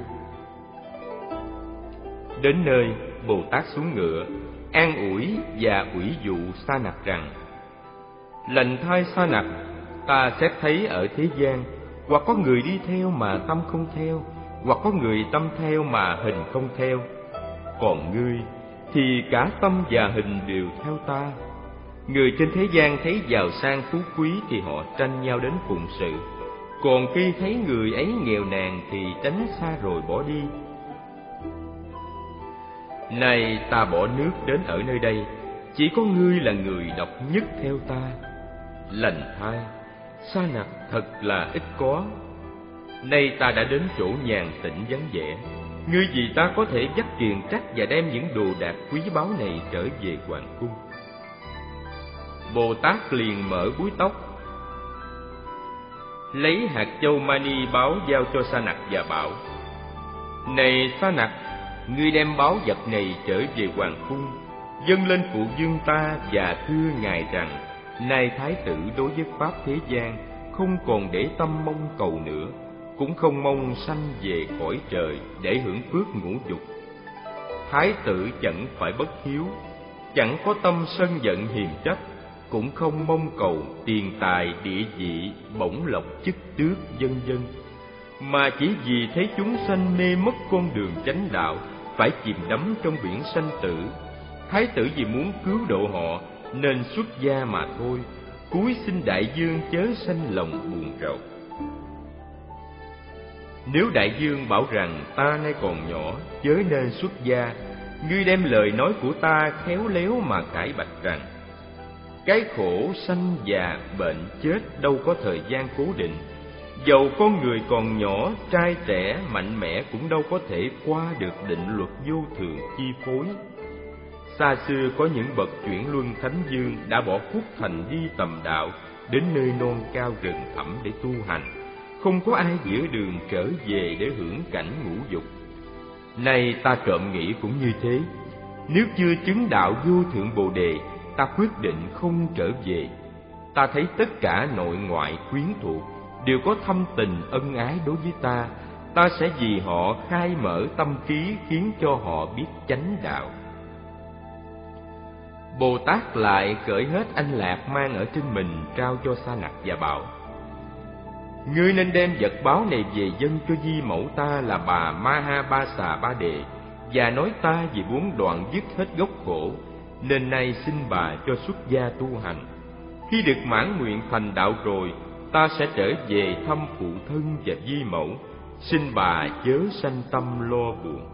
Đến nơi, Bồ Tát xuống ngựa, an ủi và ủy dụ Sa Nặc rằng: lành thai Sa Nặc, ta xét thấy ở thế gian, hoặc có người đi theo mà tâm không theo, hoặc có người tâm theo mà hình không theo. Còn ngươi thì cả tâm và hình đều theo ta. Người trên thế gian thấy giàu sang phú quý thì họ tranh nhau đến phụng sự, còn khi thấy người ấy nghèo nàn thì tránh xa rồi bỏ đi. Nay ta bỏ nước đến ở nơi đây, chỉ có ngươi là người độc nhất theo ta. Lành thai Sa Nặc thật là ít có. Nay ta đã đến chỗ nhàn tĩnh vắng vẻ, ngươi vì ta có thể dắt kiền trắc và đem những đồ đạc quý báu này trở về hoàng cung. Bồ Tát liền mở búi tóc, lấy hạt châu mani báo giao cho Sa Nặc và bảo: này Sa Nặc, ngươi đem báu vật này trở về hoàng cung, dâng lên phụ vương ta và thưa ngài rằng: nay thái tử đối với pháp thế gian không còn để tâm mong cầu nữa, cũng không mong sanh về cõi trời để hưởng phước ngũ dục. Thái tử chẳng phải bất hiếu, chẳng có tâm sân giận hiềm trách, cũng không mong cầu tiền tài địa vị bổng lộc chức tước vân vân, mà chỉ vì thấy chúng sanh mê mất con đường chánh đạo, phải chìm đắm trong biển sanh tử. Thái tử vì muốn cứu độ họ nên xuất gia mà thôi, cúi xin đại vương chớ sanh lòng buồn rầu. Nếu đại vương bảo rằng ta nay còn nhỏ, chớ nên xuất gia, ngươi đem lời nói của ta khéo léo mà cải bạch rằng: cái khổ sanh già bệnh chết đâu có thời gian cố định, dầu con người còn nhỏ, trai trẻ, mạnh mẽ cũng đâu có thể qua được định luật vô thường chi phối. Xa xưa có những bậc chuyển luân thánh vương đã bỏ phúc thành đi tầm đạo, đến nơi non cao rừng thẳm để tu hành, không có ai giữa đường trở về để hưởng cảnh ngũ dục. Nay ta trộm nghĩ cũng như thế. Nếu chưa chứng đạo vô thượng Bồ Đề, ta quyết định không trở về. Ta thấy tất cả nội ngoại quyến thuộc đều có thâm tình ân ái đối với ta. Ta sẽ vì họ khai mở tâm trí, khiến cho họ biết chánh đạo. Bồ Tát lại cởi hết anh lạc mang ở trên mình, trao cho Sa Nặc và bảo: ngươi nên đem vật báo này về dâng cho di mẫu ta là bà Ma Ha Ba Xà Ba Đề, và nói ta vì muốn đoạn dứt hết gốc khổ, nên nay xin bà cho xuất gia tu hành. Khi được mãn nguyện thành đạo rồi, ta sẽ trở về thăm phụ thân và di mẫu. Xin bà chớ sanh tâm lo buồn.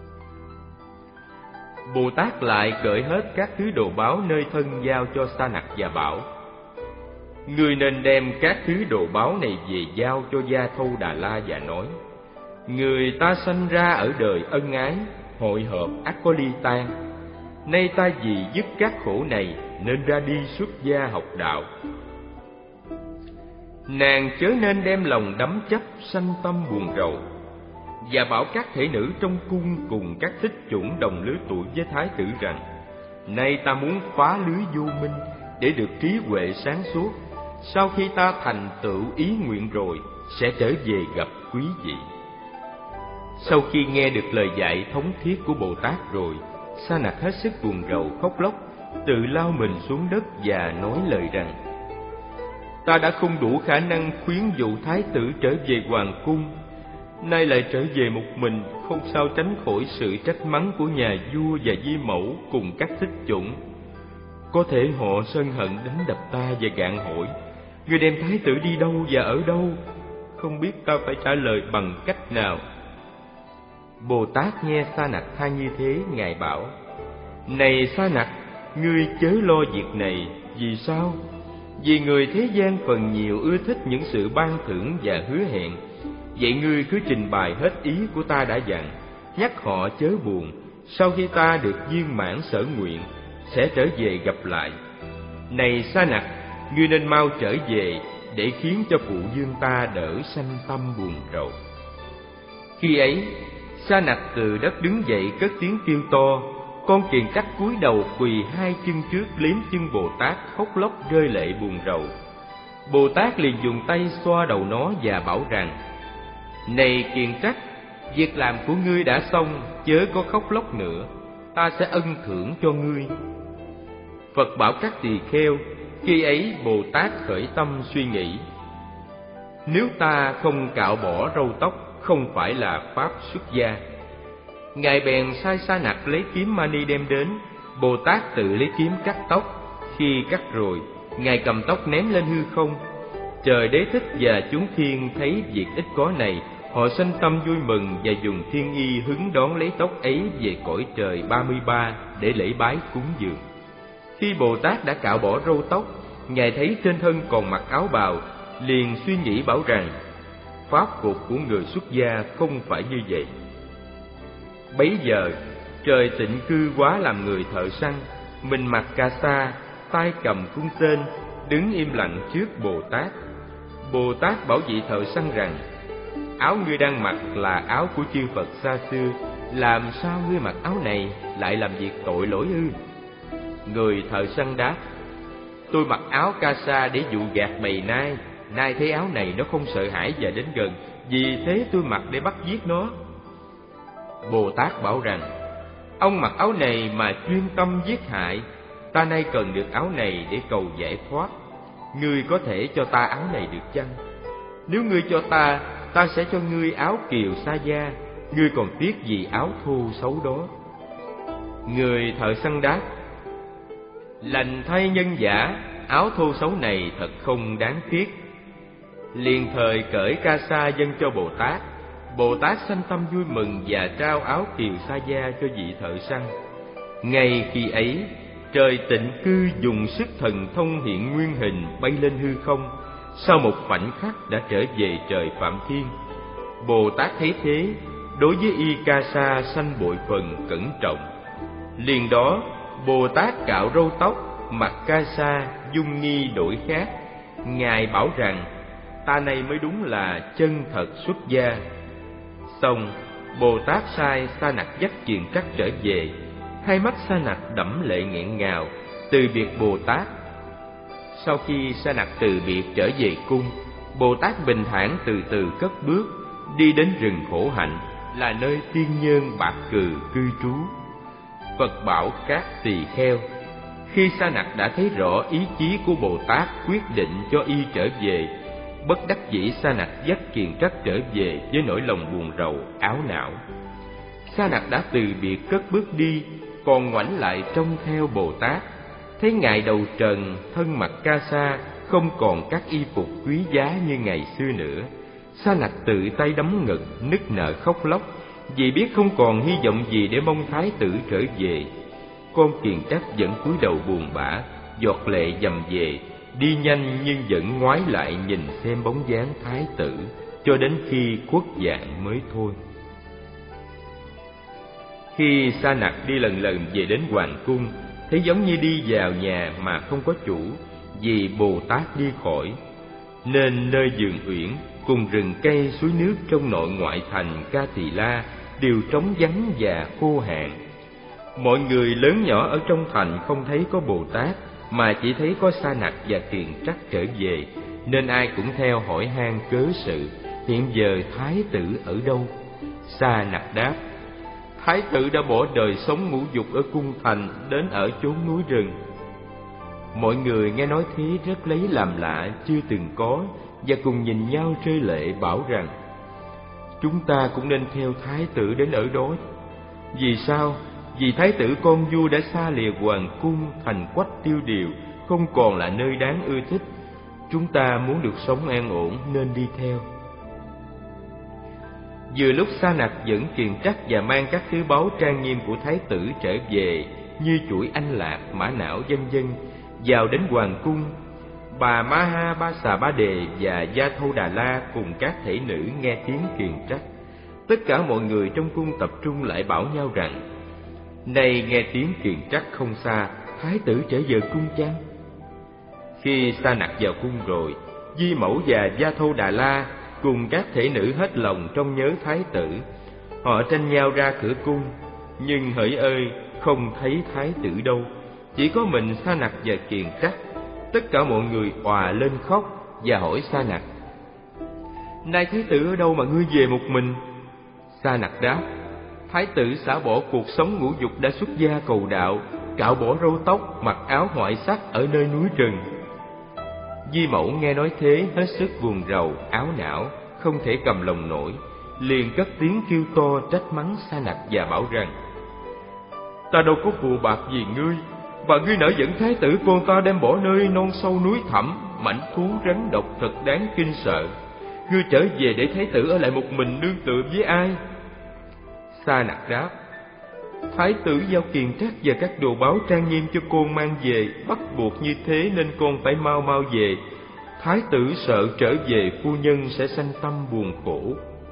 Bồ Tát lại cởi hết các thứ đồ báo nơi thân giao cho Sa Nặc và bảo: ngươi nên đem các thứ đồ báo này về giao cho Gia Thâu Đà La và nói: người ta sanh ra ở đời ân ái, hội hợp ắt có ly tan. Nay ta vì dứt các khổ này nên ra đi xuất gia học đạo. Nàng chớ nên đem lòng đắm chấp, sanh tâm buồn rầu. Và bảo các thể nữ trong cung cùng các thích chủng đồng lứa tuổi với thái tử rằng: nay ta muốn phá lưới vô minh để được trí huệ sáng suốt. Sau khi ta thành tựu ý nguyện rồi, sẽ trở về gặp quý vị. Sau khi nghe được lời dạy thống thiết của Bồ Tát rồi, Sa Nặc hết sức buồn rầu khóc lóc, tự lao mình xuống đất và nói lời rằng: ta đã không đủ khả năng khuyến dụ thái tử trở về hoàng cung, nay lại trở về một mình, không sao tránh khỏi sự trách mắng của nhà vua và di mẫu cùng các thích chủng. Có thể họ sân hận đánh đập ta và gạn hỏi: người đem thái tử đi đâu và ở đâu? Không biết ta phải trả lời bằng cách nào. Bồ Tát nghe Sa Nặc than như thế, ngài bảo: này Sa Nặc, ngươi chớ lo việc này. Vì sao? Vì người thế gian phần nhiều ưa thích những sự ban thưởng và hứa hẹn. Vậy ngươi cứ trình bày hết ý của ta đã dặn, nhắc họ chớ buồn. Sau khi ta được viên mãn sở nguyện, sẽ trở về gặp lại. Này Sa Nặc, ngươi nên mau trở về để khiến cho phụ vương ta đỡ sanh tâm buồn rầu. Khi ấy, Sa Nặc từ đất đứng dậy cất tiếng kêu to. Con kiền cắt cúi đầu quỳ hai chân trước liếm chân Bồ Tát, khóc lóc rơi lệ buồn rầu. Bồ Tát liền dùng tay xoa đầu nó và bảo rằng: này kiền trắc, việc làm của ngươi đã xong, chớ có khóc lóc nữa, ta sẽ ân thưởng cho ngươi. Phật bảo các tỳ kheo. Khi ấy Bồ Tát khởi tâm suy nghĩ: nếu ta không cạo bỏ râu tóc, không phải là pháp xuất gia. Ngài bèn sai Sa Nặc lấy kiếm mani đem đến. Bồ Tát tự lấy kiếm cắt tóc. Khi cắt rồi, ngài cầm tóc ném lên hư không. Trời Đế Thích và chúng thiên thấy việc ích có này, họ sanh tâm vui mừng và dùng thiên y hứng đón lấy tóc ấy về cõi trời ba mươi ba để lễ bái cúng dường. Khi Bồ Tát đã cạo bỏ râu tóc, ngài thấy trên thân còn mặc áo bào, liền suy nghĩ bảo rằng: pháp phục của người xuất gia không phải như vậy. Bấy giờ trời Tịnh Cư Quá làm người thợ săn, mình mặc cà sa, tay cầm cung tên, đứng im lặng trước Bồ Tát. Bồ Tát bảo vị thợ săn rằng: áo ngươi đang mặc là áo của chư Phật xa xưa, làm sao ngươi mặc áo này lại làm việc tội lỗi ư? Người thợ săn đáp: tôi mặc áo ca sa để dụ gạt bầy nai. Nai thấy áo này nó không sợ hãi và đến gần, vì thế tôi mặc để bắt giết nó. Bồ Tát bảo rằng: ông mặc áo này mà chuyên tâm giết hại, ta nay cần được áo này để cầu giải thoát. Ngươi có thể cho ta áo này được chăng? Nếu ngươi cho ta, ta sẽ cho ngươi áo kiều sa da. Ngươi còn tiếc gì áo thô xấu đó? Người thợ săn đáp: lành thay nhân giả, áo thô xấu này thật không đáng tiếc. Liền thời cởi ca sa dâng cho Bồ Tát. Bồ Tát sanh tâm vui mừng và trao áo kiều sa da cho vị thợ săn. Ngay khi ấy, trời Tịnh Cư dùng sức thần thông hiện nguyên hình bay lên hư không, sau một khoảnh khắc đã trở về trời Phạm Thiên. Bồ Tát thấy thế, đối với y ca sa sanh bội phần cẩn trọng. Liền đó Bồ Tát cạo râu tóc, mặc ca sa, dung nghi đổi khác. Ngài bảo rằng: ta này mới đúng là chân thật xuất gia. Xong, Bồ Tát sai Sa Nặc dắt Kiền Trắc trở về. Hai mắt Sa Nặc đẫm lệ nghẹn ngào, từ biệt Bồ Tát. Sau khi Sa Nặc từ biệt trở về cung, Bồ Tát bình thản từ từ cất bước, đi đến rừng Khổ Hạnh, là nơi tiên nhân Bạc Cừ cư trú. Phật bảo các tỳ kheo. Khi Sa Nặc đã thấy rõ ý chí của Bồ Tát quyết định cho y trở về, bất đắc dĩ Sa Nặc dắt Kiền Trắc trở về với nỗi lòng buồn rầu áo não. Sa Nặc đã từ biệt cất bước đi, còn ngoảnh lại trông theo Bồ Tát, thấy ngài đầu trần, thân mặc ca sa, không còn các y phục quý giá như ngày xưa nữa. Sa Nặc tự tay đấm ngực, nức nở khóc lóc, vì biết không còn hy vọng gì để mong thái tử trở về. Con Kiền Trắc vẫn cúi đầu buồn bã, giọt lệ dầm về, đi nhanh nhưng vẫn ngoái lại nhìn xem bóng dáng thái tử, cho đến khi khuất dạng mới thôi. Khi Sa Nặc đi lần lần về đến hoàng cung, thấy giống như đi vào nhà mà không có chủ, vì Bồ Tát đi khỏi, nên nơi vườn uyển cùng rừng cây suối nước trong nội ngoại thành Ca Tỳ La đều trống vắng và khô hạn. Mọi người lớn nhỏ ở trong thành không thấy có Bồ Tát, mà chỉ thấy có Sa Nặc và Kiền Trắc trở về, nên ai cũng theo hỏi han cớ sự, hiện giờ thái tử ở đâu. Sa Nặc đáp: Thái tử đã bỏ đời sống ngũ dục ở cung thành, đến ở chốn núi rừng. Mọi người nghe nói thế rất lấy làm lạ, chưa từng có, và cùng nhìn nhau rơi lệ bảo rằng: Chúng ta cũng nên theo thái tử đến ở đó. Vì sao? Vì thái tử con vua đã xa lìa hoàng cung, thành quách tiêu điều, không còn là nơi đáng ưa thích. Chúng ta muốn được sống an ổn nên đi theo. Vừa lúc Sa Nặc dẫn Kiền Trắc và mang các thứ báu trang nghiêm của thái tử trở về, như chuỗi anh lạc, mã não vân vân, vào đến hoàng cung, bà Ma Ha Ba Xà Ba Đề và Gia Thâu Đà La cùng các thể nữ nghe tiếng Kiền Trắc. Tất cả mọi người trong cung tập trung lại bảo nhau rằng: Này, nghe tiếng Kiền Trắc không xa, thái tử trở về cung chăng? Khi Sa Nặc vào cung rồi, Di Mẫu và Gia Thâu Đà La cùng các thể nữ hết lòng trông nhớ thái tử. Họ tranh nhau ra cửa cung, nhưng hỡi ơi, không thấy thái tử đâu, chỉ có mình Sa Nặc và Kiền Trắc. Tất cả mọi người òa lên khóc và hỏi Sa Nặc: Nay thái tử ở đâu mà ngươi về một mình? Sa Nặc đáp: Thái tử xả bỏ cuộc sống ngũ dục, đã xuất gia cầu đạo, cạo bỏ râu tóc, mặc áo hoại sắc ở nơi núi rừng. Di Mẫu nghe nói thế hết sức buồn rầu áo não, không thể cầm lòng nổi, liền cất tiếng kêu to trách mắng Sa Nặc và bảo rằng: Ta đâu có phụ bạc gì ngươi, và ngươi nỡ dẫn thái tử con ta đem bỏ nơi non sâu núi thẳm, mãnh thú rắn độc thật đáng kinh sợ. Ngươi trở về để thái tử ở lại một mình nương tựa với ai? Sa Nặc đáp: Thái tử giao Kiền Trắc và các đồ báu trang nghiêm cho con mang về, bắt buộc như thế nên con phải mau mau về. Thái tử sợ trở về phu nhân sẽ sanh tâm buồn khổ.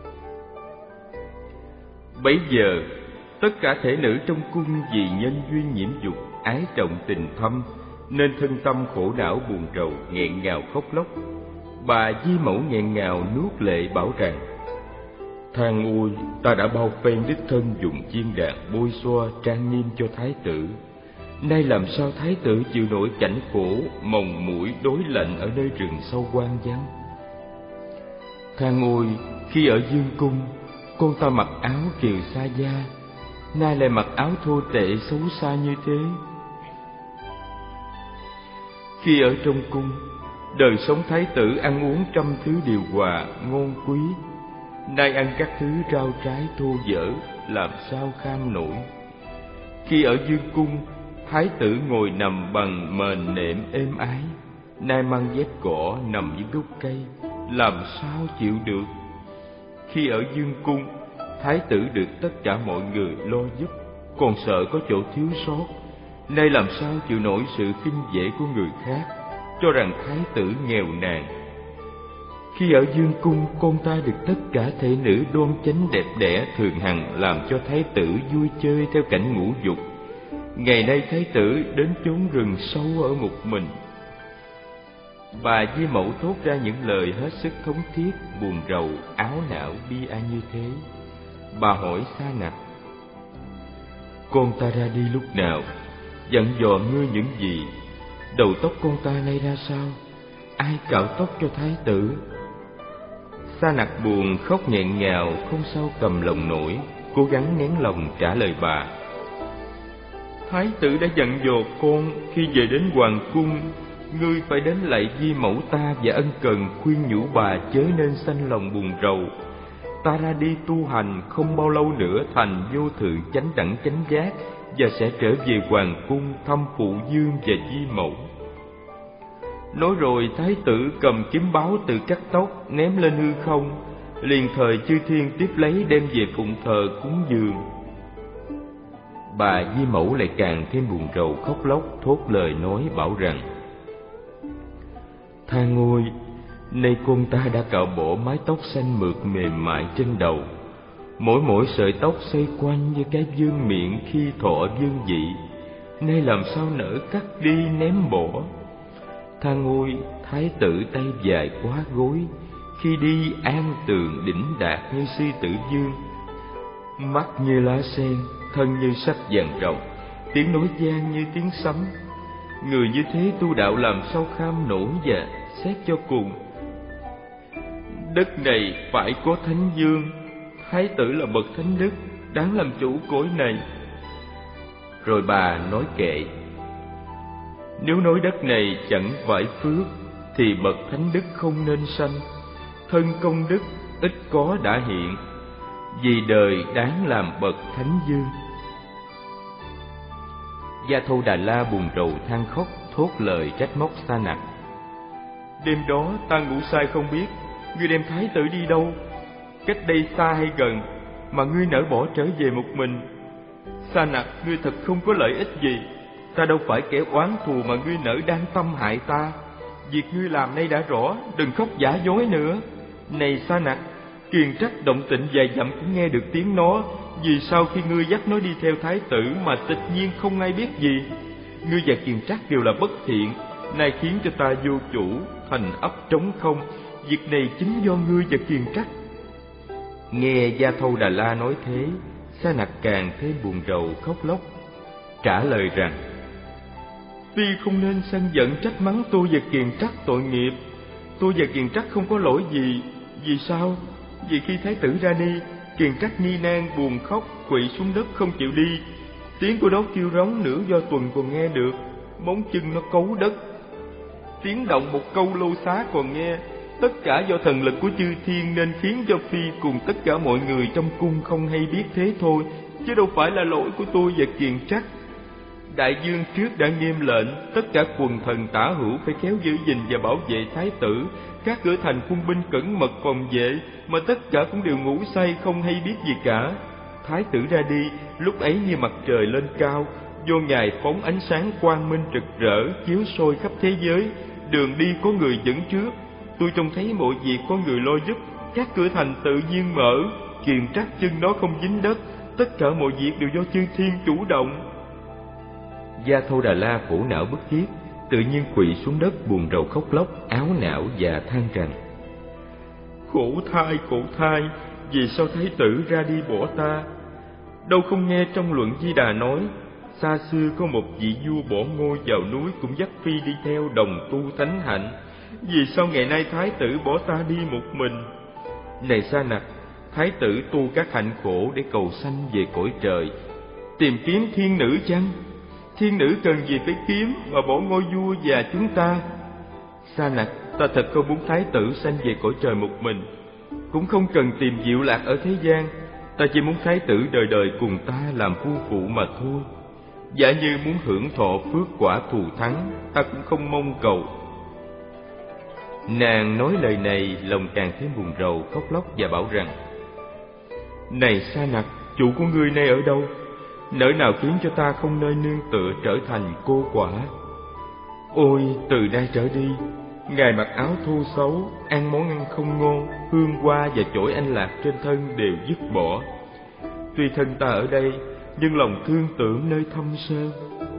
Bấy giờ tất cả thể nữ trong cung vì nhân duyên nhiễm dục, ái trọng tình thâm, nên thân tâm khổ não buồn rầu, nghẹn ngào khóc lóc. Bà Di Mẫu nghẹn ngào nuốt lệ bảo rằng: Thang ôi, ta đã bao phen đích thân dùng chiên đàn bôi xoa trang nghiêm cho thái tử, nay làm sao thái tử chịu nổi cảnh khổ mồng muỗi đối lạnh ở nơi rừng sâu hoang vắng? Thang ôi, khi ở dương cung, con ta mặc áo kiều sa da, nay lại mặc áo thô tệ xấu xa như thế. Khi ở trong cung, đời sống thái tử ăn uống trăm thứ điều hòa ngon quý, nay ăn các thứ rau trái thô dở, làm sao kham nổi. Khi ở dương cung, thái tử ngồi nằm bằng mền nệm êm ái, nay mang dép cỏ nằm dưới gốc cây, làm sao chịu được. Khi ở dương cung, thái tử được tất cả mọi người lo giúp, còn sợ có chỗ thiếu sót, nay làm sao chịu nổi sự khinh dễ của người khác, cho rằng thái tử nghèo nàn. Khi ở dương cung, con ta được tất cả thể nữ đoan chánh đẹp đẽ thường hằng làm cho thái tử vui chơi theo cảnh ngũ dục. Ngày nay thái tử đến chốn rừng sâu ở một mình. Bà Di Mẫu thốt ra những lời hết sức thống thiết, buồn rầu, áo não bi ai như thế. Bà hỏi Sa Nặc: Con ta ra đi lúc nào? Dặn dò ngươi những gì? Đầu tóc con ta nay ra sao? Ai cạo tóc cho thái tử? Sa Nặc buồn khóc nghẹn ngào, không sao cầm lòng nổi, cố gắng nén lòng trả lời bà: Thái tử đã dặn dò con khi về đến hoàng cung, ngươi phải đến lạy di mẫu ta và ân cần khuyên nhủ bà chớ nên sanh lòng buồn rầu. Ta ra đi tu hành, không bao lâu nữa thành vô thượng chánh đẳng chánh giác và sẽ trở về hoàng cung thăm phụ vương và di mẫu. Nói rồi thái tử cầm kiếm báo tự cắt tóc ném lên hư không, liền thời chư thiên tiếp lấy đem về phụng thờ cúng dường. Bà di mẫu lại càng thêm buồn rầu khóc lóc, thốt lời nói bảo rằng: Tha Ngôi, nay con ta đã cạo bỏ mái tóc xanh mượt mềm mại trên đầu, mỗi mỗi sợi tóc xoay quanh như cái vương miện khi thọ vương vị, nay làm sao nỡ cắt đi ném bỏ. Tha Ngôi, thái tử tay dài quá gối, khi đi an tường đỉnh đạt như sư tử vương, mắt như lá sen, thân như sách vàng rồng, tiếng nói vang như tiếng sấm. Người như thế tu đạo làm sao kham nổi và xét cho cùng. Đất này phải có thánh vương, thái tử là bậc thánh đức, đáng làm chủ cõi này. Rồi bà nói kệ: Nếu nói đất này chẳng phải phước, thì bậc thánh đức không nên sanh. Thân công đức ít có đã hiện, vì đời đáng làm bậc thánh vương. Gia Thâu Đà La buồn rầu than khóc, thốt lời trách móc Sa Nặc: Đêm đó ta ngủ say không biết, ngươi đem thái tử đi đâu? Cách đây xa hay gần mà ngươi nỡ bỏ trở về một mình? Sa Nặc, ngươi thật không có lợi ích gì. Ta đâu phải kẻ oán thù mà ngươi nỡ đang tâm hại ta. Việc ngươi làm nay đã rõ, đừng khóc giả dối nữa. Này Sa Nặc, Kiền Trắc động tịnh vài dặm cũng nghe được tiếng nó. Vì sao khi ngươi dắt nó đi theo thái tử mà tịch nhiên không ai biết gì? Ngươi và Kiền Trắc đều là bất thiện, nay khiến cho ta vô chủ, thành ấp trống không. Việc này chính do ngươi và Kiền Trắc. Nghe Gia Thâu Đà La nói thế, Sa Nặc càng thêm buồn rầu khóc lóc, trả lời rằng: Tuy không nên sân giận trách mắng tôi và Kiền Trắc tội nghiệp, tôi và Kiền Trắc không có lỗi gì. Vì sao? Vì khi thái tử ra đi, Kiền Trắc ni nan buồn khóc, quỵ xuống đất không chịu đi. Tiếng của nó kêu rống nửa do tuần còn nghe được, móng chân nó cấu đất. Tiếng động một câu lâu xá còn nghe. Tất cả do thần lực của chư thiên nên khiến cho Phi cùng tất cả mọi người trong cung không hay biết thế thôi, chứ đâu phải là lỗi của tôi và Kiền Trắc. Đại dương trước đã nghiêm lệnh tất cả quần thần tả hữu phải khéo giữ gìn và bảo vệ thái tử. Các cửa thành quân binh cẩn mật phòng vệ, mà tất cả cũng đều ngủ say không hay biết gì cả. Thái tử ra đi, lúc ấy như mặt trời lên cao, vô ngài phóng ánh sáng quang minh rực rỡ, chiếu soi khắp thế giới. Đường đi có người dẫn trước, tôi trông thấy mọi việc có người lo giúp. Các cửa thành tự nhiên mở, Kiền Trắc chân nó không dính đất. Tất cả mọi việc đều do chư thiên chủ động. Gia Thâu Đà La khổ não bức thiết, tự nhiên quỵ xuống đất buồn rầu khóc lóc, áo não và than rằng: Khổ thai, khổ thai, vì sao thái tử ra đi bỏ ta? Đâu không nghe trong luận Di Đà nói, xa xưa có một vị vua bỏ ngôi vào núi cũng dắt Phi đi theo đồng tu thánh hạnh. Vì sao ngày nay thái tử bỏ ta đi một mình? Này Sa Nặc, thái tử tu các hạnh khổ để cầu sanh về cõi trời, tìm kiếm thiên nữ chăng? Thiên nữ cần gì phải kiếm mà bỏ ngôi vua và chúng ta? Sa Nặc, ta thật không muốn thái tử sanh về cõi trời một mình, cũng không cần tìm diệu lạc ở thế gian. Ta chỉ muốn thái tử đời đời cùng ta làm phu phụ mà thôi. Giả như muốn hưởng thọ phước quả thù thắng, ta cũng không mong cầu. Nàng nói lời này, lòng càng thêm buồn rầu khóc lóc và bảo rằng: Này Sa Nặc, chủ của ngươi nay ở đâu? Nỡ nào khiến cho ta không nơi nương tựa, trở thành cô quả. Ôi, từ nay trở đi, ngài mặc áo thô xấu, ăn món ăn không ngon, hương hoa và chổi anh lạc trên thân đều dứt bỏ. Tuy thân ta ở đây, nhưng lòng thương tưởng nơi thâm sơn.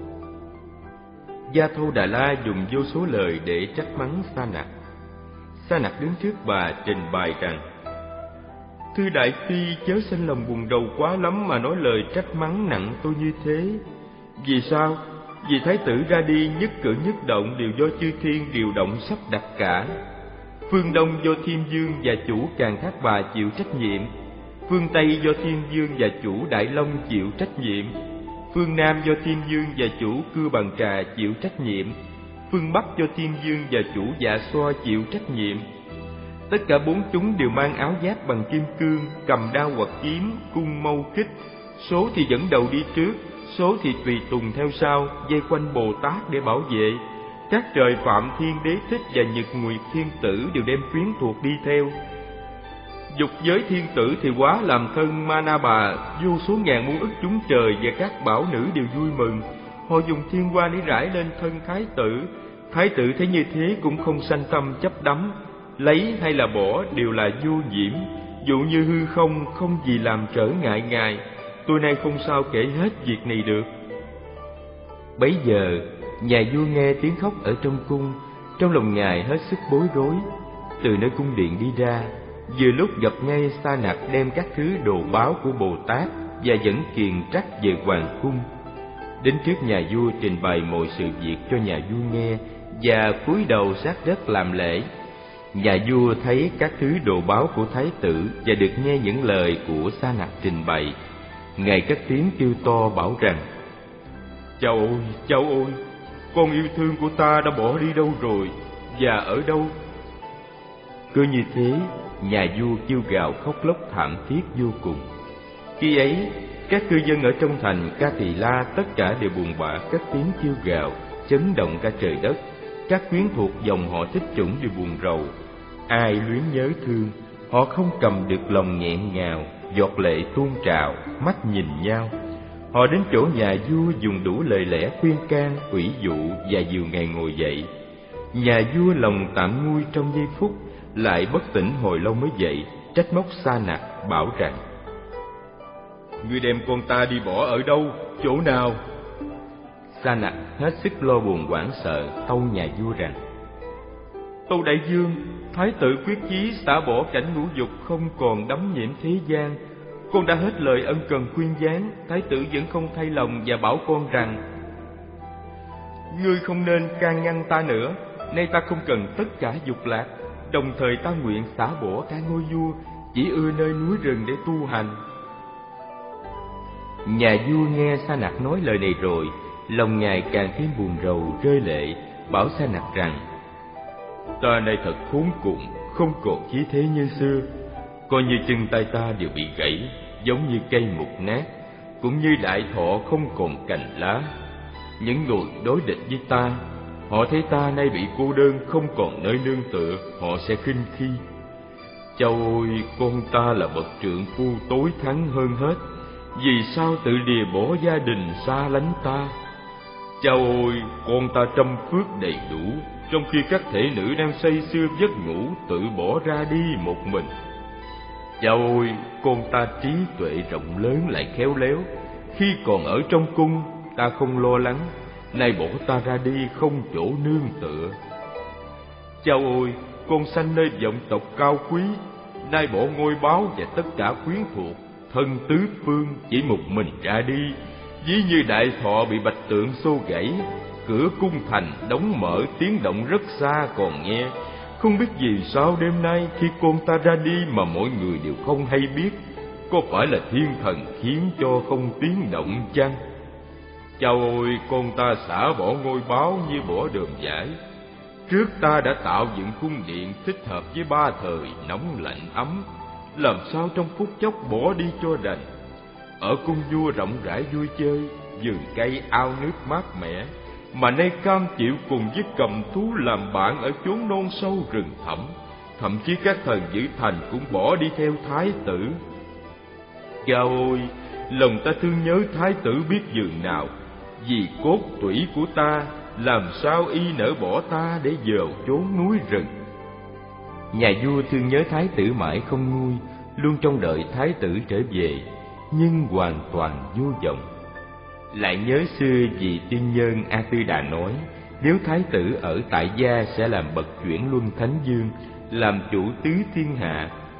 Gia Thâu Đà La dùng vô số lời để trách mắng Sa Nặc. Sa Nặc đứng trước bà trình bày rằng: Thưa đại phi, chớ sanh lòng buồn rầu quá lắm mà nói lời trách mắng nặng tôi như thế. Vì sao? Vì thái tử ra đi nhất cử nhất động đều do chư thiên điều động sắp đặt cả. Phương Đông do Thiên Vương và chủ Càn Thác Bà chịu trách nhiệm, phương Tây do Thiên Vương và chủ Đại Long chịu trách nhiệm, phương Nam do Thiên Vương và chủ Cưa Bằng Trà chịu trách nhiệm, phương Bắc do Thiên Vương và chủ Dạ Xoa chịu trách nhiệm. Tất cả bốn chúng đều mang áo giáp bằng kim cương, cầm đao hoặc kiếm, cung mâu kích. Số thì dẫn đầu đi trước, số thì tùy tùng theo sau, vây quanh Bồ Tát để bảo vệ. Các trời Phạm Thiên Đế Thích và Nhật Nguyệt Thiên Tử đều đem quyến thuộc đi theo. Dục giới thiên tử thì quá làm thân Ma Na Bà, vô số ngàn muôn ức chúng trời và các bảo nữ đều vui mừng. Họ dùng thiên hoa để rải lên thân thái tử. Thái tử thấy như thế cũng không sanh tâm chấp đắm, lấy hay là bỏ đều là vô nhiễm, dụ như hư không, không gì làm trở ngại ngài. Tôi nay không sao kể hết việc này được. Bấy giờ nhà vua nghe tiếng khóc ở trong cung, trong lòng ngài hết sức bối rối. Từ nơi cung điện đi ra, vừa lúc gặp ngay Sa Nặc đem các thứ đồ báo của Bồ Tát và dẫn kiền trắc về hoàng cung. Đến trước nhà vua trình bày mọi sự việc cho nhà vua nghe và cúi đầu sát đất làm lễ. Nhà vua thấy các thứ đồ báo của thái tử và được nghe những lời của Sa Nặc trình bày, ngài cất tiếng kêu to bảo rằng: Cháu ơi, cháu ơi, con yêu thương của ta đã bỏ đi đâu rồi, và ở đâu? Cứ như thế, nhà vua kêu gào khóc lóc thảm thiết vô cùng. Khi ấy, các cư dân ở trong thành Ca Tỳ La tất cả đều buồn bã cất tiếng kêu gào, chấn động cả trời đất. Các quyến thuộc dòng họ Thích Chủng đều buồn rầu. Ai luyến nhớ thương, họ không cầm được lòng nghẹn ngào, giọt lệ tuôn trào, mắt nhìn nhau. Họ đến chỗ nhà vua dùng đủ lời lẽ khuyên can, ủy dụ và dìu ngài ngồi dậy. Nhà vua lòng tạm nguôi trong giây phút, lại bất tỉnh hồi lâu mới dậy, trách móc Sa Nặc bảo rằng: Ngươi đem con ta đi bỏ ở đâu, chỗ nào? Sa Nặc hết sức lo buồn hoảng sợ, tâu nhà vua rằng: Tâu đại vương, thái tử quyết chí xả bỏ cảnh ngũ dục, không còn đắm nhiễm thế gian. Con đã hết lời ân cần khuyên gián, thái tử vẫn không thay lòng và bảo con rằng: Ngươi không nên can ngăn ta nữa, nay ta không cần tất cả dục lạc, đồng thời ta nguyện xả bỏ cả ngôi vua, chỉ ưa nơi núi rừng để tu hành. Nhà vua nghe Sa Nặc nói lời này rồi, lòng ngài càng thêm buồn rầu rơi lệ, bảo Sa Nặc rằng: Ta nay thật khốn cùng, không còn khí thế như xưa, coi như chân tay ta đều bị gãy, giống như cây mục nát, cũng như đại thọ không còn cành lá. Những người đối địch với ta, họ thấy ta nay bị cô đơn, không còn nơi nương tựa, họ sẽ khinh khi. Châu ơi, con ta là bậc trượng phu tối thắng hơn hết, vì sao tự lìa bỏ gia đình xa lánh ta? Châu ơi, con ta trăm phước đầy đủ, trong khi các thể nữ đang say sưa giấc ngủ tự bỏ ra đi một mình. Châu ơi, con ta trí tuệ rộng lớn lại khéo léo, khi còn ở trong cung ta không lo lắng, nay bỏ ta ra đi không chỗ nương tựa. Châu ơi, con sanh nơi vọng tộc cao quý, nay bỏ ngôi báo và tất cả quyến thuộc, thân tứ phương chỉ một mình ra đi, ví như đại thọ bị bạch tượng xô gãy. Cửa cung thành đóng mở, tiếng động rất xa còn nghe. Không biết vì sao đêm nay khi con ta ra đi mà mọi người đều không hay biết, có phải là thiên thần khiến cho không tiếng động chăng? Châu ơi, con ta xả bỏ ngôi báo như bỏ đờm vải. Trước ta đã tạo dựng cung điện thích hợp với ba thời nóng lạnh ấm, làm sao trong phút chốc bỏ đi cho đành. Ở cung vua rộng rãi vui chơi, vườn cây ao nước mát mẻ, mà nay cam chịu cùng với cầm thú làm bạn ở chốn non sâu rừng thẳm. Thậm chí các thần giữ thành cũng bỏ đi theo thái tử. Cha ơi, lòng ta thương nhớ thái tử biết dường nào, vì cốt tủy của ta, làm sao y nỡ bỏ ta để vào chốn núi rừng. Nhà vua thương nhớ thái tử mãi không nguôi, luôn trông đợi thái tử trở về, nhưng hoàn toàn vô vọng. Lại nhớ xưa vị tiên nhân A Tư Đà nói, nếu thái tử ở tại gia sẽ làm bậc chuyển luân thánh dương, làm chủ tứ thiên hạ,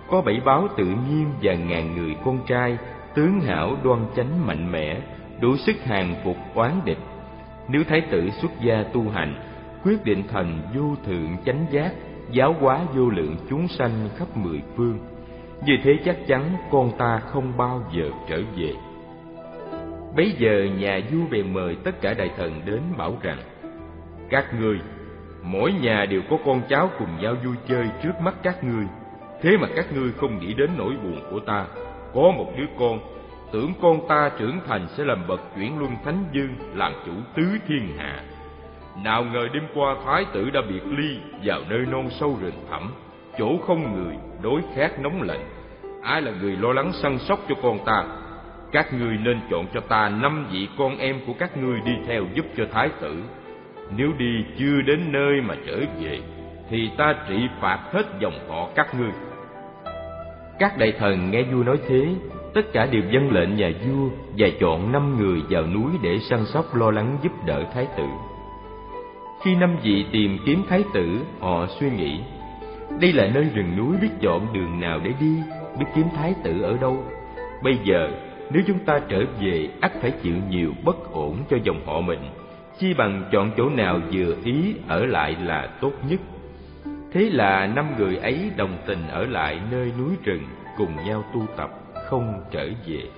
có bảy báo tự nhiên và ngàn người con trai, tướng hảo đoan chánh mạnh mẽ, đủ sức hàng phục oán địch. Nếu thái tử xuất gia tu hành, quyết định thành vô thượng chánh giác, giáo hóa vô lượng chúng sanh khắp mười phương, như thế chắc chắn con ta không bao giờ trở về. Bấy giờ nhà vua bèn mời tất cả đại thần đến bảo rằng: các ngươi, mỗi nhà đều có con cháu cùng nhau vui chơi trước mắt các ngươi, thế mà các ngươi không nghĩ đến nỗi buồn của ta. Có một đứa con, tưởng con ta trưởng thành sẽ làm bậc chuyển luân thánh vương, làm chủ tứ thiên hạ. Nào ngờ đêm qua thái tử đã biệt ly vào nơi non sâu rừng thẳm, chỗ không người, đối khát nóng lạnh. Ai là người lo lắng săn sóc cho con ta? Các ngươi nên chọn cho ta năm vị con em của các ngươi đi theo giúp cho thái tử. Nếu đi chưa đến nơi mà trở về, thì ta trị phạt hết dòng họ các ngươi. Các đại thần nghe vua nói thế, tất cả đều vâng lệnh nhà vua và chọn năm người vào núi để săn sóc lo lắng giúp đỡ thái tử. Khi năm vị tìm kiếm thái tử, họ suy nghĩ: đây là nơi rừng núi, biết chọn đường nào để đi, biết kiếm thái tử ở đâu. Bây giờ nếu chúng ta trở về, ắt phải chịu nhiều bất ổn cho dòng họ mình, chi bằng chọn chỗ nào vừa ý ở lại là tốt nhất. Thế là năm người ấy đồng tình ở lại nơi núi rừng, cùng nhau tu tập, không trở về.